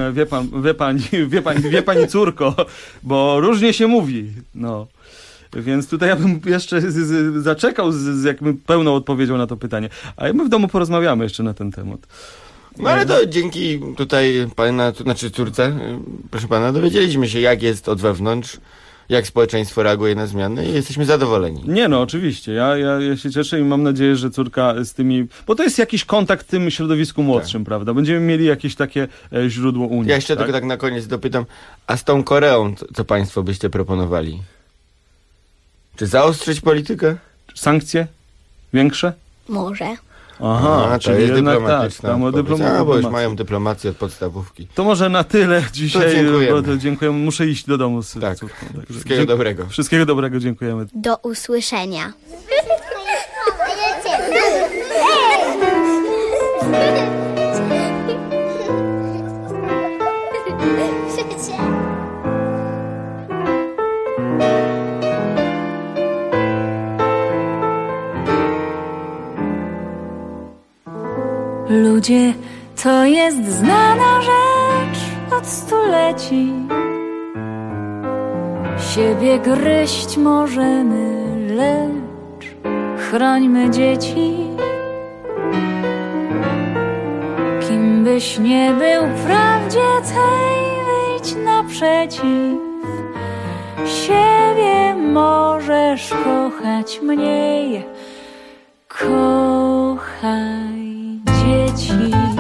wie pani córko, bo różnie się mówi, no. Więc tutaj ja bym jeszcze zaczekał z jakby pełną odpowiedzią na to pytanie. A my w domu porozmawiamy jeszcze na ten temat. No ale to dzięki tutaj pana, znaczy córce, proszę pana, dowiedzieliśmy się, jak jest od wewnątrz, jak społeczeństwo reaguje na zmiany i jesteśmy zadowoleni. Nie no, oczywiście. Ja się cieszę i mam nadzieję, że córka z tymi... Bo to jest jakiś kontakt w tym środowisku młodszym, prawda? Będziemy mieli jakieś takie źródło unii. Ja jeszcze tylko tak na koniec dopytam, a z tą Koreą, co państwo byście proponowali? Czy zaostrzyć politykę? Sankcje? Większe? Może. Aha, to jest dyplomatyczna. Bo już mają dyplomację od podstawówki. To może na tyle dzisiaj. Dziękujemy. Dziękujemy. Muszę iść do domu z córką. Wszystkiego dobrego. Wszystkiego dobrego, dziękujemy. Do usłyszenia. Ludzie, to jest znana rzecz od stuleci. Siebie gryźć możemy, lecz chrońmy dzieci. Kim byś nie był prawdzie tej, wyjdź naprzeciw. Siebie możesz kochać mniej, kochaj dzieci.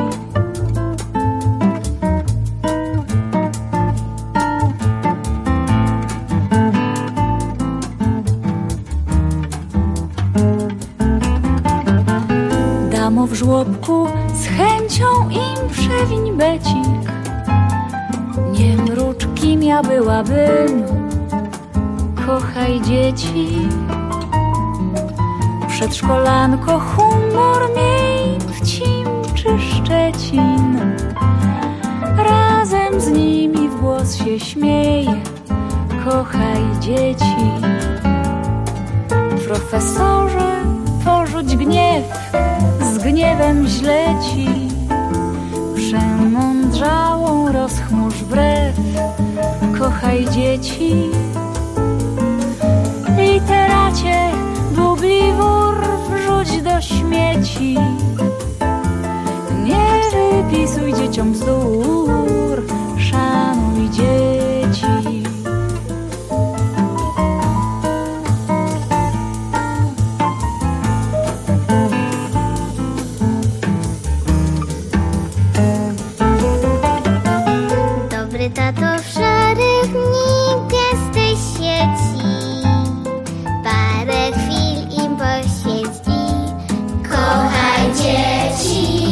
Damo w żłobku z chęcią im przewiń becik. Nie mrucz, kim ja byłabym, kochaj dzieci. przedszkolanko, humor miej w Cim czy Szczecin. Razem z nimi w głos się śmiej, kochaj dzieci. Profesorze, porzuć gniew, z gniewem źle ci. Przemądrzałą rozchmurz wbrew, kochaj dzieci. Literacie, długi wór wrzuć do śmieci. Nie wypisuj dzieciom bzdur, szanuj dzieci. Dobry tato w szarych dni gęstej sieci, parę chwil im poświęć i kochaj dzieci.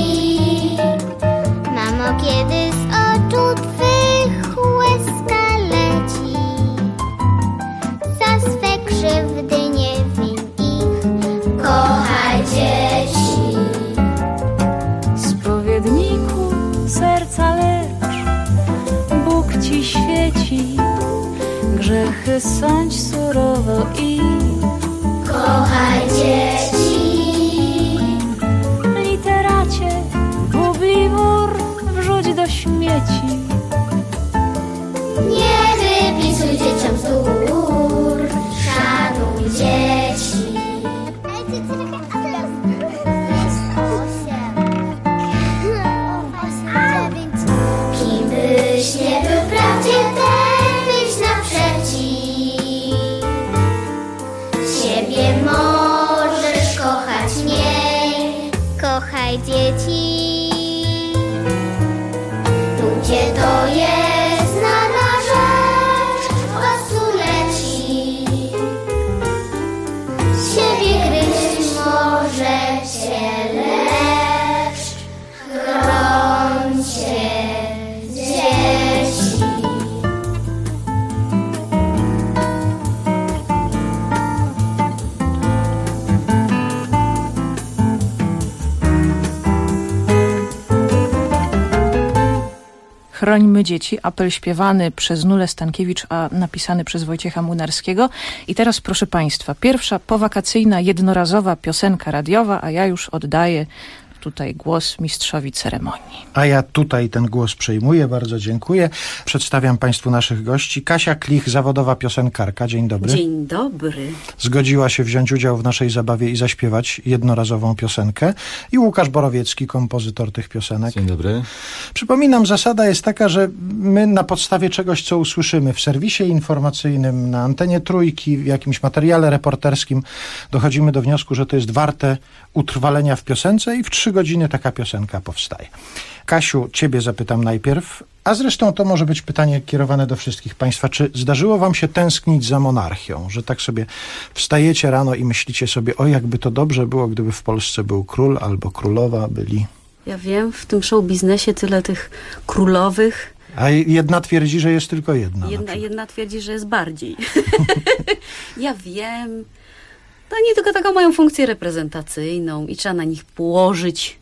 Mamo, kiedy z oczu twych łezka leci, za swe krzywdy nie win ich, kochaj dzieci. Spowiedniku serca lecz, Bóg ci świeci, grzechy sądź surowo i kochaj dzieci. Literacie, długi wór wrzuć do śmieci. Nie wypisuj dzieciom bzdur, szanuj dzieci. Kim byś nie był wprawdzie, ten wyjść naprzeciw. Siebie możesz kochać mniej, kochaj dzieci. Ludzie to jest znana rzecz, głosu leci. Siebie gryźć może się, lecz chrońcie dzieci. Chrońmy dzieci, apel śpiewany przez Nulę Stankiewicz, a napisany przez Wojciecha Młynarskiego. I teraz, proszę Państwa, pierwsza powakacyjna, jednorazowa piosenka radiowa, a ja już oddaję tutaj głos mistrzowi ceremonii. A ja tutaj ten głos przejmuję, bardzo dziękuję. Przedstawiam Państwu naszych gości. Kasia Klich, zawodowa piosenkarka. Dzień dobry. Dzień dobry. Zgodziła się wziąć udział w naszej zabawie i zaśpiewać jednorazową piosenkę. I Łukasz Borowiecki, kompozytor tych piosenek. Dzień dobry. Przypominam, zasada jest taka, że my na podstawie czegoś, co usłyszymy w serwisie informacyjnym, na antenie Trójki, w jakimś materiale reporterskim, dochodzimy do wniosku, że to jest warte utrwalenia w piosence i w 3 godziny taka piosenka powstaje. Kasiu, ciebie zapytam najpierw, a zresztą to może być pytanie kierowane do wszystkich Państwa. Czy zdarzyło Wam się tęsknić za monarchią? Że tak sobie wstajecie rano i myślicie sobie, o jakby to dobrze było, gdyby w Polsce był król albo królowa byli. Ja wiem, w tym show biznesie tyle tych królowych. A jedna twierdzi, że jest tylko jedna. Jedna twierdzi, że jest bardziej. Ja wiem. No nie tylko taką mają funkcję reprezentacyjną i trzeba na nich łożyć.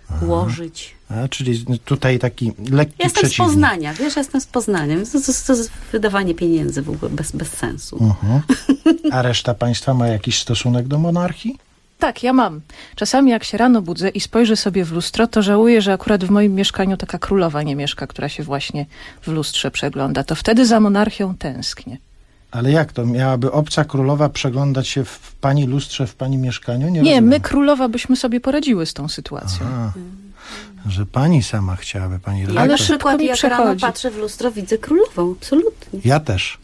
Czyli tutaj taki lekki Jestem przeciwnik. z Poznania, wiesz, jestem z Poznania, więc to jest wydawanie pieniędzy w ogóle bez sensu. A reszta państwa ma jakiś stosunek do monarchii? Tak, ja mam. Czasami jak się rano budzę i spojrzę sobie w lustro, to żałuję, że akurat w moim mieszkaniu taka królowa nie mieszka, która się właśnie w lustrze przegląda. To wtedy za monarchią tęsknię. Ale jak to? Miałaby obca królowa przeglądać się w pani lustrze, w pani mieszkaniu? Nie, rozumiem. My królowa byśmy sobie poradziły z tą sytuacją. Że pani sama chciałaby, pani redaktor. Ale na przykład jak rano patrzę w lustro, widzę królową, absolutnie. Ja też.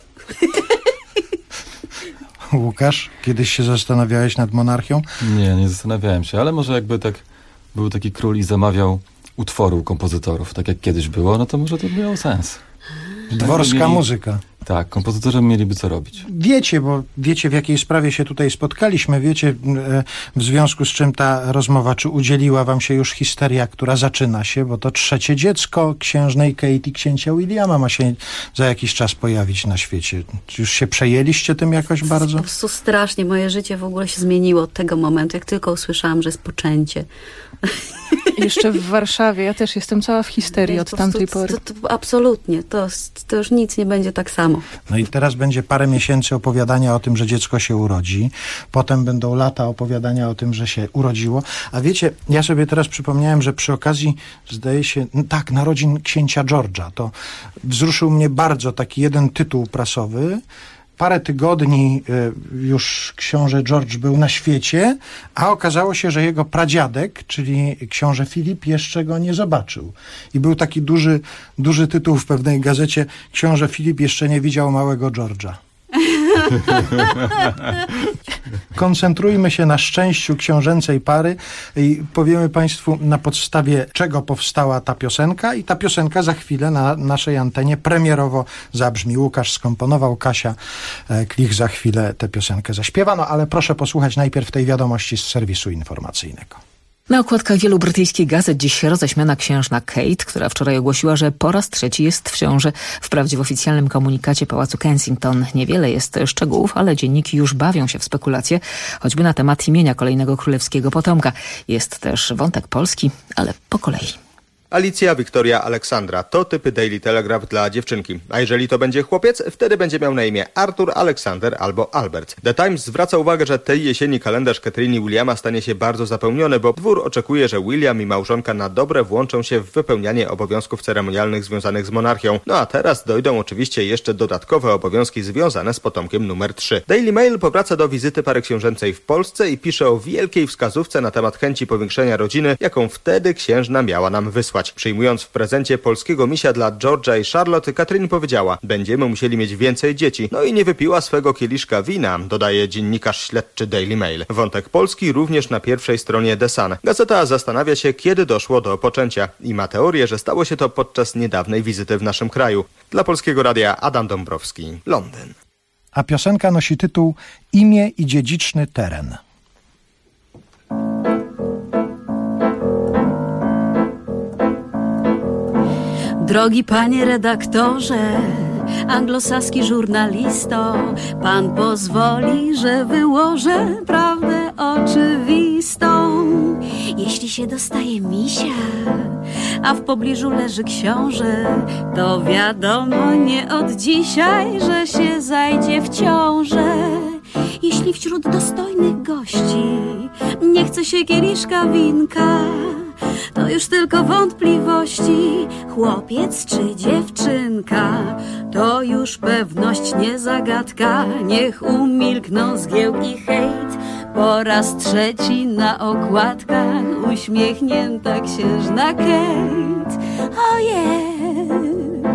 Łukasz, kiedyś się zastanawiałeś nad monarchią? Nie zastanawiałem się, ale może jakby tak był taki król i zamawiał utworu kompozytorów, tak jak kiedyś było, no to może to miało sens. Dworska muzyka. Tak, kompozytorzy mieliby co robić. Wiecie, bo wiecie, w jakiej sprawie się tutaj spotkaliśmy, wiecie, w związku z czym ta rozmowa, czy udzieliła wam się już histeria, która zaczyna się, bo to trzecie dziecko księżnej Kate i księcia Williama ma się za jakiś czas pojawić na świecie. Czy już się przejęliście tym jakoś bardzo? Po prostu strasznie. Moje życie w ogóle się zmieniło od tego momentu, jak tylko usłyszałam, że jest poczęcie. Jeszcze w Warszawie, ja też jestem cała w histerii od tamtej pory. To absolutnie, to już nic nie będzie tak samo. No i teraz będzie parę miesięcy opowiadania o tym, że dziecko się urodzi. Potem będą lata opowiadania o tym, że się urodziło. A wiecie, ja sobie teraz przypomniałem, że przy okazji, zdaje się, narodzin księcia George'a, to wzruszył mnie bardzo taki jeden tytuł prasowy. Parę tygodni już książę George był na świecie, a okazało się, że jego pradziadek, czyli książę Filip, jeszcze go nie zobaczył. I był taki duży tytuł w pewnej gazecie: książę Filip jeszcze nie widział małego George'a. Koncentrujmy się na szczęściu książęcej pary i powiemy państwu, na podstawie czego powstała ta piosenka, i ta piosenka za chwilę na naszej antenie premierowo zabrzmi. Łukasz skomponował, Kasia Klich za chwilę tę piosenkę zaśpiewa, no ale proszę posłuchać najpierw tej wiadomości z serwisu informacyjnego. Na okładkach wielu brytyjskich gazet dziś roześmiana księżna Kate, która wczoraj ogłosiła, że po raz trzeci jest w ciąży. Wprawdzie w oficjalnym komunikacie Pałacu Kensington niewiele jest szczegółów, ale dzienniki już bawią się w spekulacje, choćby na temat imienia kolejnego królewskiego potomka. Jest też wątek polski, ale po kolei. Alicja, Wiktoria, Aleksandra to typy Daily Telegraph dla dziewczynki. A jeżeli to będzie chłopiec, wtedy będzie miał na imię Arthur, Aleksander albo Albert. The Times zwraca uwagę, że tej jesieni kalendarz Catherine i Williama stanie się bardzo zapełniony, bo dwór oczekuje, że William i małżonka na dobre włączą się w wypełnianie obowiązków ceremonialnych związanych z monarchią. No a teraz dojdą oczywiście jeszcze dodatkowe obowiązki związane z potomkiem numer 3. Daily Mail powraca do wizyty pary książęcej w Polsce i pisze o wielkiej wskazówce na temat chęci powiększenia rodziny, jaką wtedy księżna miała nam wysłać. Przyjmując w prezencie polskiego misia dla George'a i Charlotte, Katrin powiedziała: będziemy musieli mieć więcej dzieci. No i nie wypiła swego kieliszka wina, dodaje dziennikarz śledczy Daily Mail. Wątek polski również na pierwszej stronie The Sun. Gazeta zastanawia się, kiedy doszło do poczęcia i ma teorię, że stało się to podczas niedawnej wizyty w naszym kraju. Dla Polskiego Radia Adam Dąbrowski, Londyn. A piosenka nosi tytuł Imię i dziedziczny teren. Drogi panie redaktorze, anglosaski żurnalisto, pan pozwoli, że wyłożę prawdę oczywistą. Jeśli się dostaje misia, a w pobliżu leży książę, to wiadomo nie od dzisiaj, że się zajdzie w ciążę. Jeśli wśród dostojnych gości nie chce się kieliszka winka, to już tylko wątpliwości, chłopiec czy dziewczynka. To już pewność, nie zagadka, niech umilkną zgiełk i hejt. Po raz trzeci na okładkach uśmiechnięta księżna Kate. Ojej.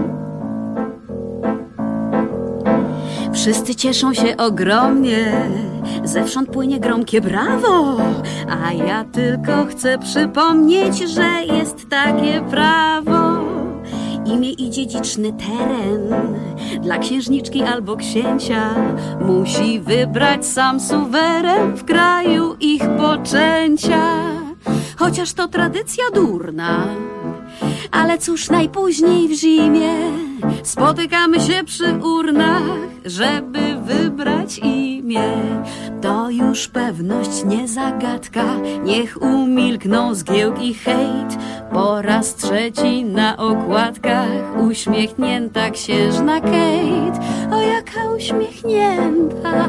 Wszyscy cieszą się ogromnie, zewsząd płynie gromkie brawo, a ja tylko chcę przypomnieć, że jest takie prawo. Imię i dziedziczny teren dla księżniczki albo księcia musi wybrać sam suweren w kraju ich poczęcia. Chociaż to tradycja durna, ale cóż, najpóźniej w zimie spotykamy się przy urnach, żeby wybrać imię. To już pewność, nie zagadka, niech umilkną zgiełk i hejt. Po raz trzeci na okładkach uśmiechnięta księżna Kate. O, jaka uśmiechnięta.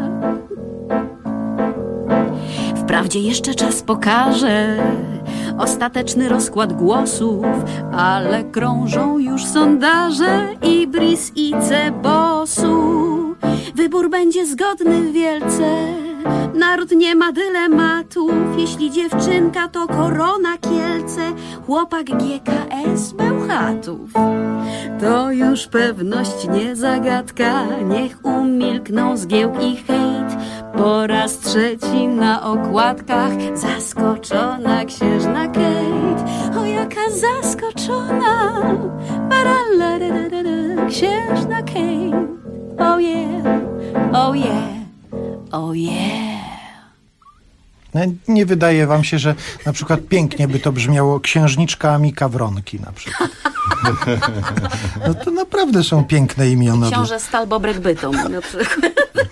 Wprawdzie jeszcze czas pokaże ostateczny rozkład głosów, ale krążą już sondaże Ibris i Cebosu. Wybór będzie zgodny wielce, naród nie ma dylematów. Jeśli dziewczynka, to korona Kielce, chłopak GKS Bełchatów. To już pewność, nie zagadka, niech umilkną zgiełk i hejt. Po raz trzeci na okładkach zaskoczona księżna Kate. O, jaka zaskoczona, księżna Kate. oh yeah, oh yeah, oh yeah. Nie wydaje wam się, że na przykład pięknie by to brzmiało księżniczka Amika Wronki na przykład? No to naprawdę są piękne imiona. Książę Stalbobrek Bytom na przykład.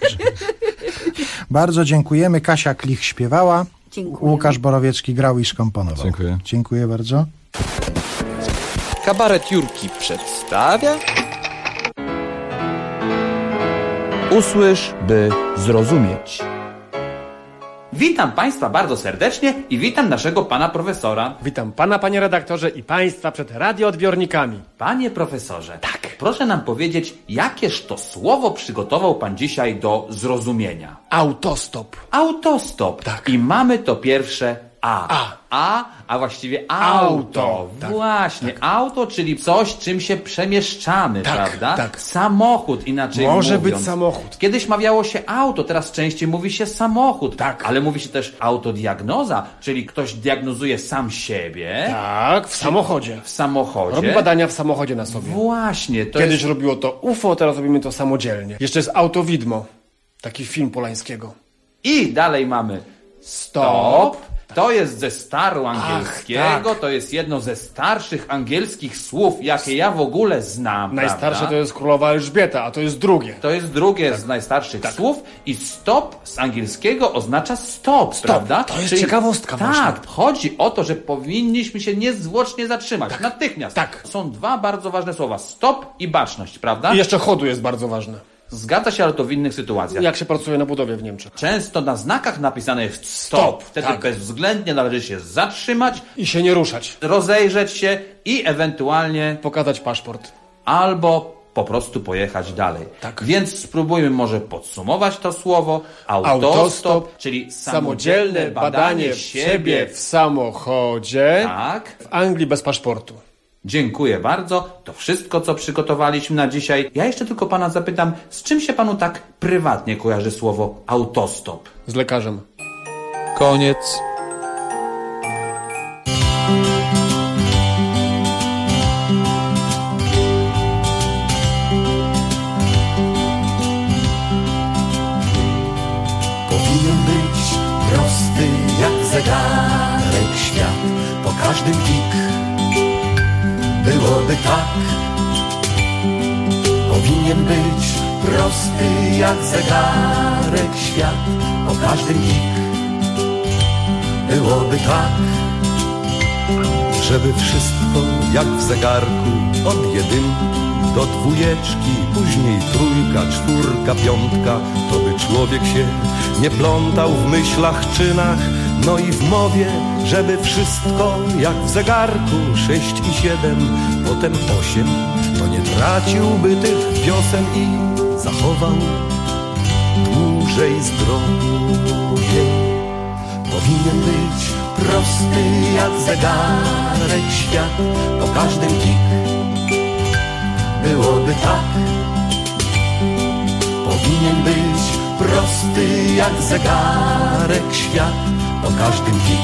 Bardzo dziękujemy. Kasia Klich śpiewała. Dziękuję. Łukasz Borowiecki grał i skomponował. Dziękuję. Dziękuję bardzo. Kabaret Jurki przedstawia Usłysz, by zrozumieć. Witam Państwa bardzo serdecznie i witam naszego pana profesora. Witam pana, panie redaktorze, i państwa przed radioodbiornikami. Panie profesorze, tak. Proszę nam powiedzieć, jakież to słowo przygotował pan dzisiaj do zrozumienia? Autostop. Autostop. Tak. I mamy to pierwsze a właściwie auto. Tak, właśnie, tak. Auto, czyli coś, czym się przemieszczamy, tak, prawda? Tak. Samochód, inaczej Może mówiąc. być samochód. Kiedyś mawiało się auto, teraz częściej mówi się samochód. Tak. Ale mówi się też autodiagnoza, czyli ktoś diagnozuje sam siebie. Tak, w samochodzie. W samochodzie. Robi badania w samochodzie na sobie. Właśnie. Kiedyś robiło to UFO, teraz robimy to samodzielnie. Jeszcze jest Autowidmo. Taki film Polańskiego. I dalej mamy stop. To jest ze staru angielskiego, tak. To jest jedno ze starszych angielskich słów, jakie ja w ogóle znam. Najstarsze prawda? to jest Królowa Elżbieta, a to jest drugie. To jest drugie z najstarszych słów i stop z angielskiego oznacza stop, prawda? To jest ciekawostka właśnie. Tak, chodzi o to, że powinniśmy się niezwłocznie zatrzymać, natychmiast. Tak. Są dwa bardzo ważne słowa, stop i baczność, prawda? I jeszcze chodu jest bardzo ważne. Zgadza się, ale to w innych sytuacjach. Jak się pracuje na budowie w Niemczech. Często na znakach napisane jest stop. Wtedy bezwzględnie należy się zatrzymać. I się nie ruszać. Rozejrzeć się i ewentualnie pokazać paszport. Albo po prostu pojechać dalej. Tak. Więc spróbujmy może podsumować to słowo. Autostop, czyli samodzielne badanie siebie w samochodzie. Tak. W Anglii bez paszportu. Dziękuję bardzo. To wszystko, co przygotowaliśmy na dzisiaj. Ja jeszcze tylko pana zapytam, z czym się panu tak prywatnie kojarzy słowo autostop? Z lekarzem. Koniec. Powinien być prosty jak zegarek świat, po każdym pik byłoby tak. Powinien być prosty jak zegarek świat, po każdym pik byłoby tak. Żeby wszystko jak w zegarku, od jedynki do dwójeczki, później trójka, czwórka, piątka, to by człowiek się nie plątał w myślach, czynach, no i w mowie, żeby wszystko jak w zegarku, 6 i 7, potem 8, to nie traciłby tych wiosen i zachował dłużej zdrowie. Powinien być prosty jak zegarek świat, po każdym pik byłoby tak. Powinien być prosty jak zegarek świat, po każdym pik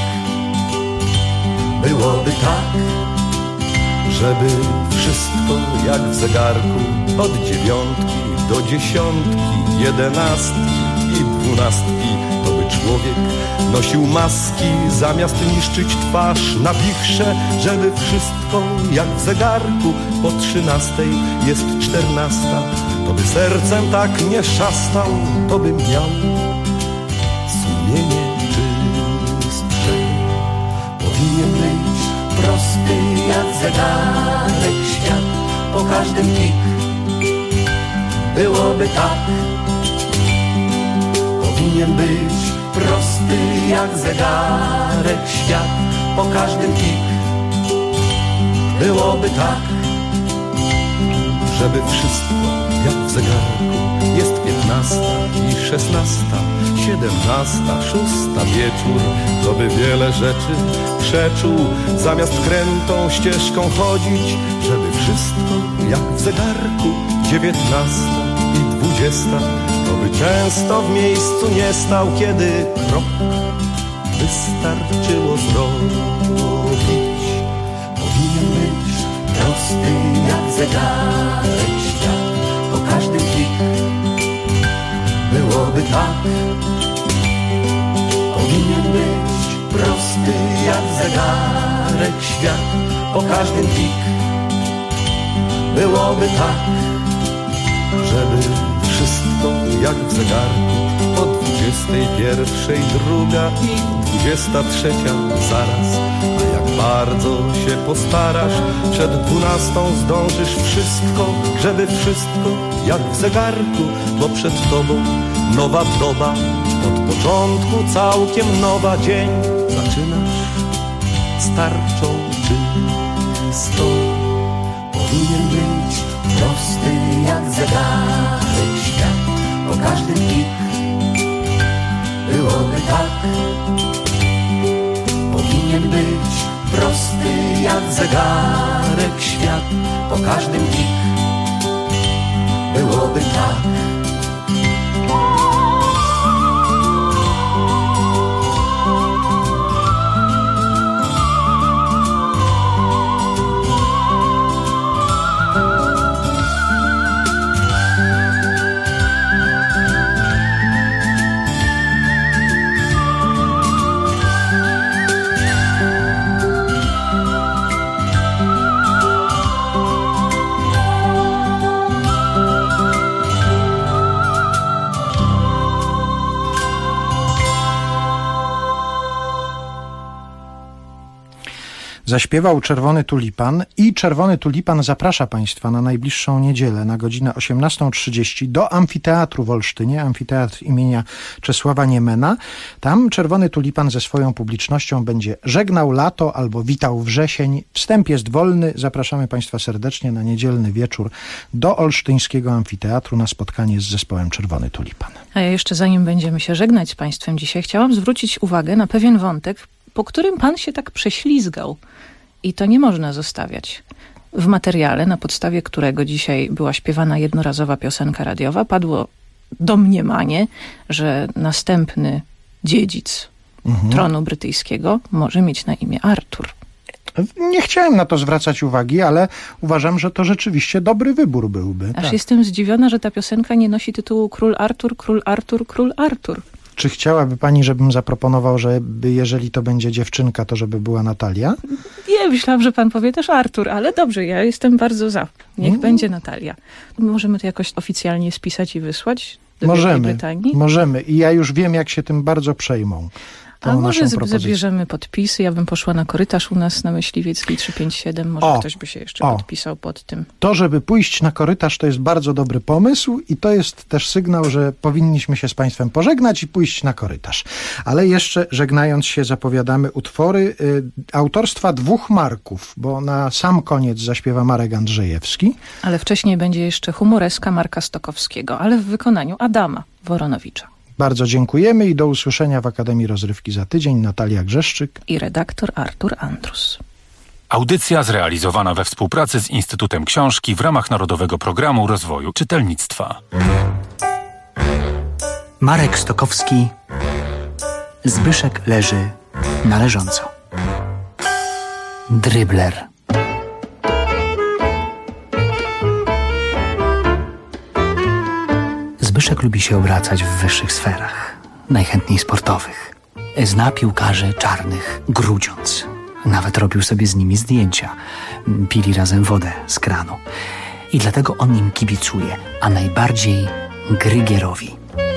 byłoby tak. Żeby wszystko jak w zegarku, od 9 do 10, 11 i 12, to by człowiek nosił maski, zamiast niszczyć twarz na wichrze. Żeby wszystko jak w zegarku, po 13 jest 14, to by sercem tak nie szastał, to by miał sumienie czystsze. Powinien być prosty jak zegarek świat, po każdym pik byłoby tak. Powinien być prosty jak zegarek świat, po każdym pik byłoby tak. Żeby wszystko jak w zegarku, jest 15 i 16, 17, 6 wieczór, to by wiele rzeczy przeczuł, zamiast krętą ścieżką chodzić. Żeby wszystko jak w zegarku, 19 i 20, to by często w miejscu nie stał, kiedy krok wystarczyło zrobić. Powinien być prosty jak zegarek świat, po każdym pik byłoby tak. Powinien być prosty jak zegarek świat, po każdym tik. Byłoby tak, żeby wszystko jak w zegarku, o 21:00 druga i 23:00 zaraz. A jak bardzo się postarasz, przed 12:00 zdążysz wszystko, żeby wszystko jak w zegarku, bo przed tobą nowa doba, od początku całkiem nowa. Dzień zaczynasz z tarczą czystą. powinien być prosty jak zegarek świat, po każdym tik. Byłoby tak. Powinien być prosty jak zegarek świat, po każdym tik. Byłoby tak. Zaśpiewał Czerwony Tulipan i Czerwony Tulipan zaprasza Państwa na najbliższą niedzielę na godzinę 18:30 do Amfiteatru w Olsztynie, Amfiteatr imienia Czesława Niemena. Tam Czerwony Tulipan ze swoją publicznością będzie żegnał lato albo witał wrzesień. Wstęp jest wolny. Zapraszamy Państwa serdecznie na niedzielny wieczór do Olsztyńskiego Amfiteatru na spotkanie z zespołem Czerwony Tulipan. A ja jeszcze zanim będziemy się żegnać z Państwem dzisiaj, chciałam zwrócić uwagę na pewien wątek, po którym Pan się tak prześlizgał. I to nie można zostawiać. W materiale, na podstawie którego dzisiaj była śpiewana jednorazowa piosenka radiowa, padło domniemanie, że następny dziedzic tronu brytyjskiego może mieć na imię Artur. Nie chciałem na to zwracać uwagi, ale uważam, że to rzeczywiście dobry wybór byłby. Aż jestem zdziwiona, że ta piosenka nie nosi tytułu Król Artur, Król Artur, Król Artur. Czy chciałaby pani, żebym zaproponował, żeby jeżeli to będzie dziewczynka, to żeby była Natalia? Nie, myślałam, że pan powie też Artur, ale dobrze, ja jestem bardzo za. Niech będzie Natalia. Możemy to jakoś oficjalnie spisać i wysłać do Wielkiej Brytanii? Możemy. I ja już wiem, jak się tym bardzo przejmą. A może zabierzemy podpisy, ja bym poszła na korytarz u nas na Myśliwieckiej 357, może ktoś by się jeszcze podpisał pod tym. To, żeby pójść na korytarz, to jest bardzo dobry pomysł i to jest też sygnał, że powinniśmy się z Państwem pożegnać i pójść na korytarz. Ale jeszcze żegnając się zapowiadamy utwory autorstwa dwóch Marków, bo na sam koniec zaśpiewa Marek Andrzejewski. Ale wcześniej będzie jeszcze humoreska Marka Stokowskiego, ale w wykonaniu Adama Woronowicza. Bardzo dziękujemy i do usłyszenia w Akademii Rozrywki za tydzień. Natalia Grzeszczyk i redaktor Artur Andrus. Audycja zrealizowana we współpracy z Instytutem Książki w ramach Narodowego Programu Rozwoju Czytelnictwa. Marek Stokowski. Zbyszek leży na leżąco. Drybler. Zbyszek lubi się obracać w wyższych sferach, najchętniej sportowych. Zna piłkarzy czarnych, grudziąc. Nawet robił sobie z nimi zdjęcia. Pili razem wodę z kranu. I dlatego on im kibicuje, a najbardziej Grygierowi.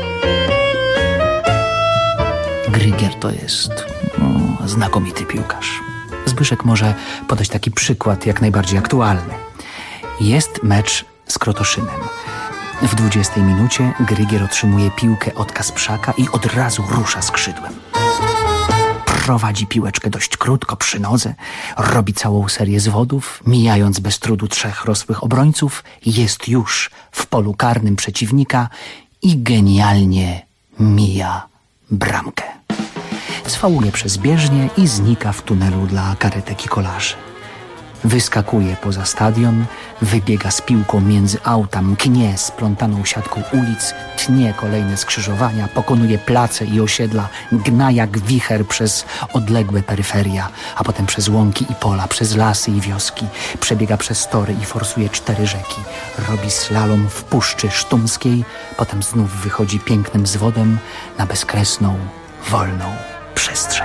Grygier to jest znakomity piłkarz. Zbyszek może podać taki przykład jak najbardziej aktualny. Jest mecz z Krotoszynem. W 20 minucie Grygier otrzymuje piłkę od Kasprzaka i od razu rusza skrzydłem. Prowadzi piłeczkę dość krótko przy nodze, robi całą serię zwodów, mijając bez trudu 3 rosłych obrońców, jest już w polu karnym przeciwnika i genialnie mija bramkę. Cwałuje przez bieżnię i znika w tunelu dla karetek i kolarzy. Wyskakuje poza stadion, wybiega z piłką między auta, mknie splątaną siatką ulic, tnie kolejne skrzyżowania, pokonuje place i osiedla, gna jak wicher przez odległe peryferia, a potem przez łąki i pola, przez lasy i wioski, przebiega przez tory i forsuje 4 rzeki, robi slalom w Puszczy Sztumskiej, potem znów wychodzi pięknym zwodem na bezkresną, wolną przestrzeń.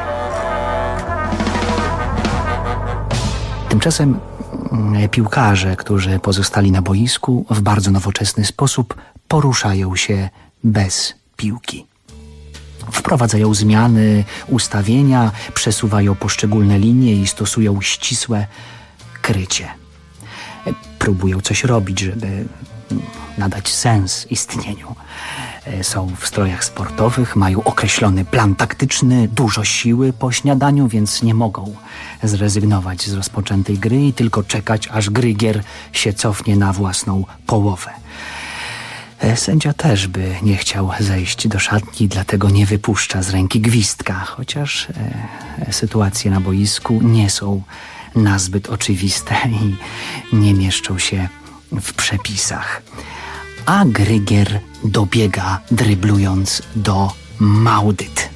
Tymczasem piłkarze, którzy pozostali na boisku, w bardzo nowoczesny sposób poruszają się bez piłki. Wprowadzają zmiany, ustawienia, przesuwają poszczególne linie i stosują ścisłe krycie. Próbują coś robić, żeby nadać sens istnieniu. Są w strojach sportowych, mają określony plan taktyczny, dużo siły po śniadaniu, więc nie mogą zrezygnować z rozpoczętej gry i tylko czekać, aż Grygier się cofnie na własną połowę. Sędzia też by nie chciał zejść do szatni, dlatego nie wypuszcza z ręki gwizdka, chociaż sytuacje na boisku nie są nazbyt oczywiste i nie mieszczą się w przepisach. A Grygier dobiega, dryblując do Maudyt.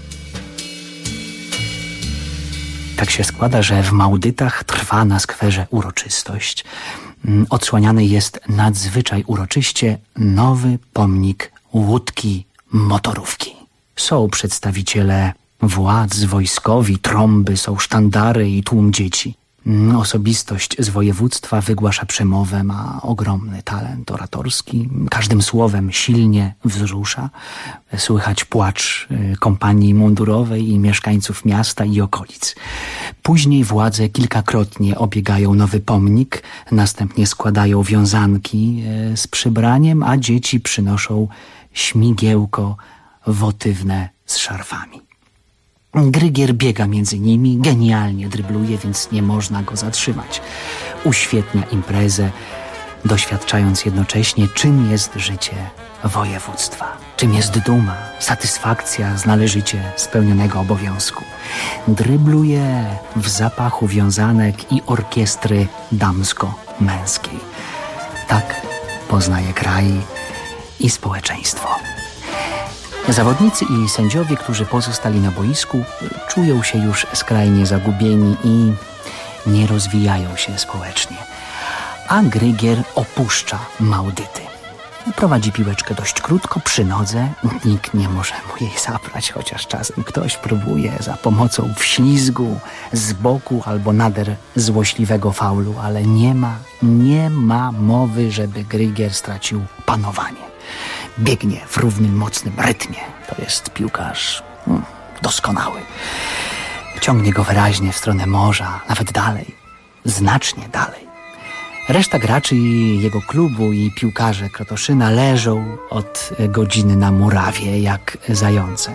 Tak się składa, że w Maudytach trwa na skwerze uroczystość. Odsłaniany jest nadzwyczaj uroczyście nowy pomnik łódki motorówki. Są przedstawiciele władz, wojskowi, trąby, są sztandary i tłum dzieci. Osobistość z województwa wygłasza przemowę, ma ogromny talent oratorski, każdym słowem silnie wzrusza. Słychać płacz kompanii mundurowej i mieszkańców miasta i okolic. Później władze kilkakrotnie obiegają nowy pomnik, następnie składają wiązanki z przybraniem, a dzieci przynoszą śmigiełko wotywne z szarfami. Grygier biega między nimi, genialnie drybluje, więc nie można go zatrzymać. Uświetnia imprezę, doświadczając jednocześnie, czym jest życie województwa. Czym jest duma, satysfakcja z należycie spełnionego obowiązku. Drybluje w zapachu wiązanek i orkiestry damsko-męskiej. Tak poznaje kraj i społeczeństwo. Zawodnicy i sędziowie, którzy pozostali na boisku, czują się już skrajnie zagubieni i nie rozwijają się społecznie. A Grygier opuszcza Maudyty. Prowadzi piłeczkę dość krótko, przy nodze. Nikt nie może mu jej zabrać, chociaż czasem ktoś próbuje za pomocą wślizgu z boku albo nader złośliwego faulu, ale nie ma mowy, żeby Grygier stracił panowanie. Biegnie w równym, mocnym rytmie. To jest piłkarz doskonały. Ciągnie go wyraźnie w stronę morza, nawet dalej, znacznie dalej. Reszta graczy jego klubu i piłkarze Krotoszyna leżą od godziny na murawie, jak zające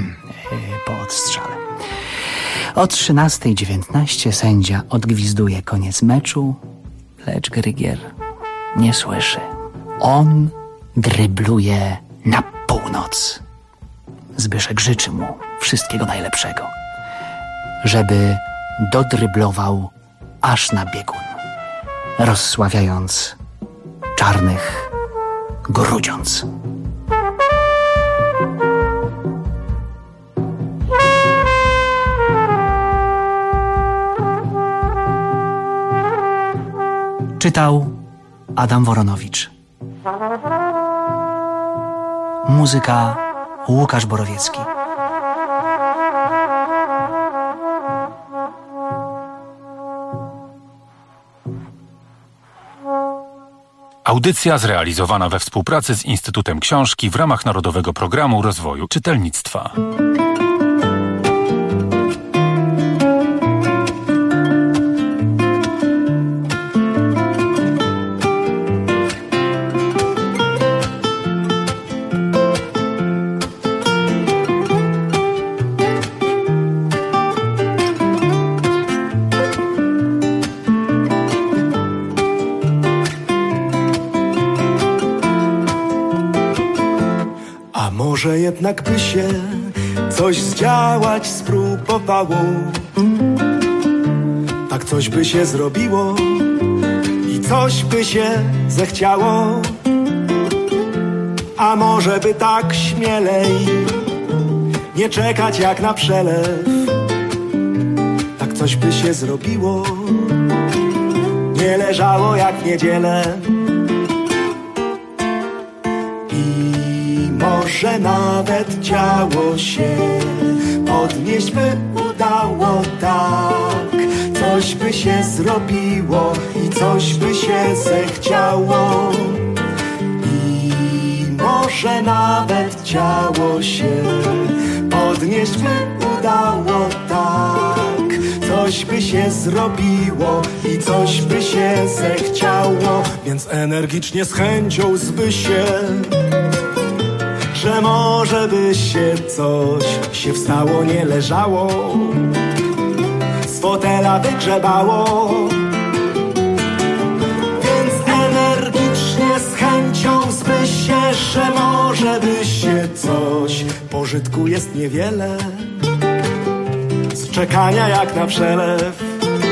po odstrzale. O 13:19 sędzia odgwizduje koniec meczu, lecz Grygier nie słyszy. On drybluje na północ. Zbyszek życzy mu wszystkiego najlepszego, żeby dodryblował aż na biegun, rozsławiając czarnych Grudziądz. Czytał Adam Woronowicz. Muzyka Łukasz Borowiecki. Audycja zrealizowana we współpracy z Instytutem Książki w ramach Narodowego Programu Rozwoju Czytelnictwa. Może jednak by się coś zdziałać spróbowało. Tak coś by się zrobiło i coś by się zechciało. A może by tak śmielej nie czekać jak na przelew. Tak coś by się zrobiło, nie leżało jak w niedzielę. I może nawet ciało się podnieść by udało tak. Coś by się zrobiło i coś by się zechciało. I może nawet ciało się podnieść by udało tak. Coś by się zrobiło i coś by się zechciało. Więc energicznie z chęcią zby się, że może by się coś się wstało, nie leżało, z fotela wygrzebało. Więc energicznie z chęcią zby się, że może by się coś, pożytku jest niewiele, z czekania jak na przelew.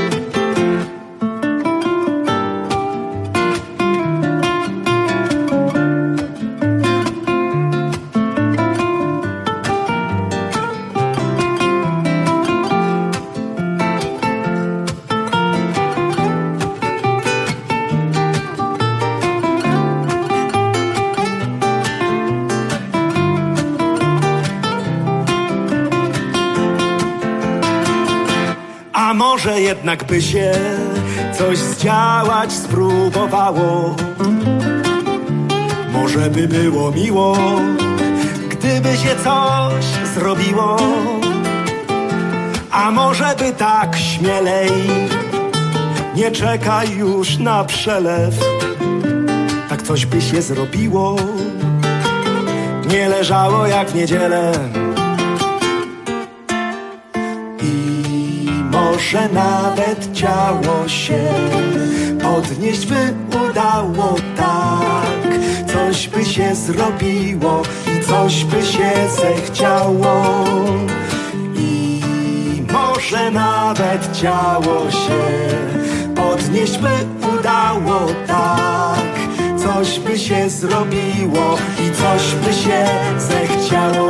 A może jednak by się coś zdziałać spróbowało. Może by było miło, gdyby się coś zrobiło. A może by tak śmielej nie czekaj już na przelew. Tak coś by się zrobiło, nie leżało jak w niedzielę. Może nawet ciało się podnieść by udało tak. Coś by się zrobiło i coś by się zechciało. I może nawet ciało się podnieść by udało tak. Coś by się zrobiło i coś by się zechciało.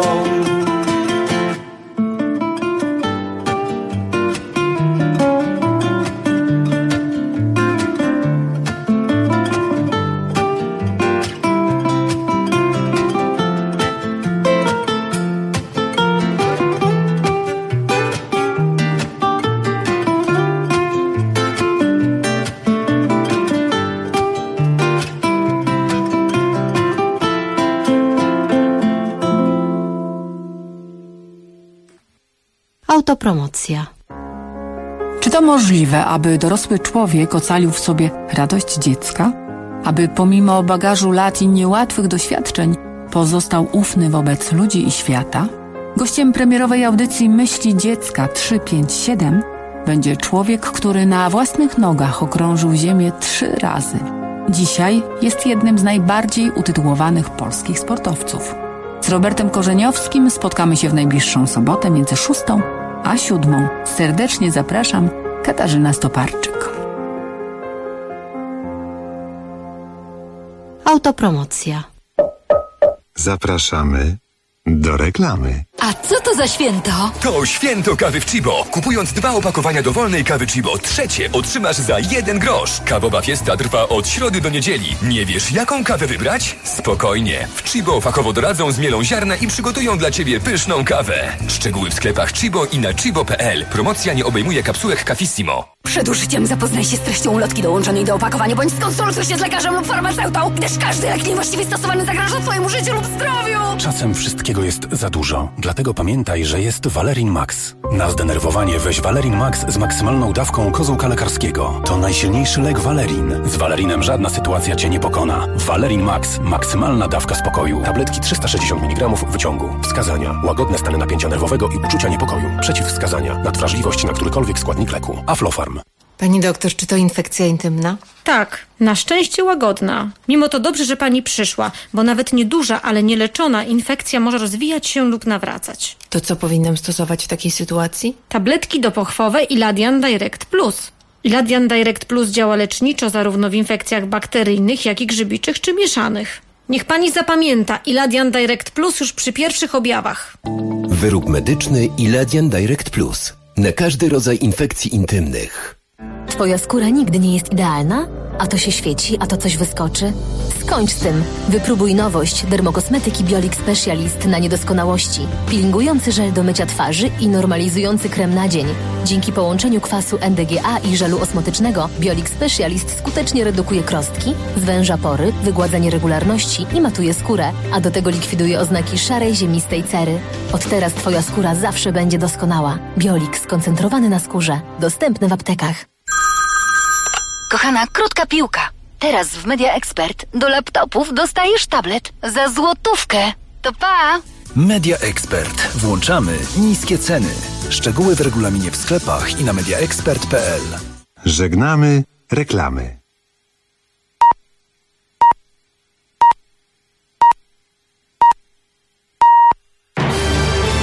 Autopromocja. Czy to możliwe, aby dorosły człowiek ocalił w sobie radość dziecka? Aby pomimo bagażu lat i niełatwych doświadczeń pozostał ufny wobec ludzi i świata? Gościem premierowej audycji Myśli Dziecka 357 będzie człowiek, który na własnych nogach okrążył ziemię 3 razy. Dzisiaj jest jednym z najbardziej utytułowanych polskich sportowców. Z Robertem Korzeniowskim spotkamy się w najbliższą sobotę między 6 a 7. Serdecznie zapraszam, Katarzyna Stoparczyk. Autopromocja. Zapraszamy do reklamy. A co to za święto? To święto kawy w Chibo. Kupując 2 opakowania dowolnej kawy Chibo, trzecie otrzymasz za 1 grosz. Kawowa fiesta trwa od środy do niedzieli. Nie wiesz, jaką kawę wybrać? Spokojnie. W Chibo fachowo doradzą, zmielą ziarna i przygotują dla Ciebie pyszną kawę. Szczegóły w sklepach Chibo i na chibo.pl. Promocja nie obejmuje kapsułek Cafissimo. Przed użyciem zapoznaj się z treścią ulotki dołączonej do opakowania, bądź skonsultuj się z lekarzem lub farmaceutą, gdyż każdy lek niewłaściwie stosowany zagraża Twojemu życiu lub zdrowiu. Czasem wszystkiego jest za dużo, dlatego pamiętaj, że jest Valerin Max. Na zdenerwowanie weź Valerin Max z maksymalną dawką kozłka lekarskiego. To najsilniejszy lek Valerin. Z Valerinem żadna sytuacja Cię nie pokona. Valerin Max. Maksymalna dawka spokoju. Tabletki 360 mg w wyciągu. Wskazania. Łagodne stany napięcia nerwowego i uczucia niepokoju. Przeciwwskazania. Nadwrażliwość na którykolwiek składnik leku. Aflofarm. Pani doktor, czy to infekcja intymna? Tak, na szczęście łagodna. Mimo to dobrze, że pani przyszła, bo nawet nieduża, ale nieleczona infekcja może rozwijać się lub nawracać. To co powinnam stosować w takiej sytuacji? Tabletki dopochwowe i Ladian Direct Plus. Iladian Direct Plus działa leczniczo zarówno w infekcjach bakteryjnych, jak i grzybiczych czy mieszanych. Niech pani zapamięta, Iladian Direct Plus już przy pierwszych objawach. Wyrób medyczny Iladian Direct Plus. Na każdy rodzaj infekcji intymnych. Twoja skóra nigdy nie jest idealna? A to się świeci, a to coś wyskoczy? Skończ z tym. Wypróbuj nowość dermokosmetyki Biolix Specialist na niedoskonałości. Peelingujący żel do mycia twarzy i normalizujący krem na dzień. Dzięki połączeniu kwasu NDGA i żelu osmotycznego Biolix Specialist skutecznie redukuje krostki, zwęża pory, wygładza nieregularności i matuje skórę, a do tego likwiduje oznaki szarej, ziemistej cery. Od teraz twoja skóra zawsze będzie doskonała. Biolix skoncentrowany na skórze. Dostępny w aptekach. Kochana, krótka piłka. Teraz w Media Expert do laptopów dostajesz tablet za złotówkę. To pa! Media Expert. Włączamy niskie ceny. Szczegóły w regulaminie w sklepach i na mediaexpert.pl. Żegnamy reklamy.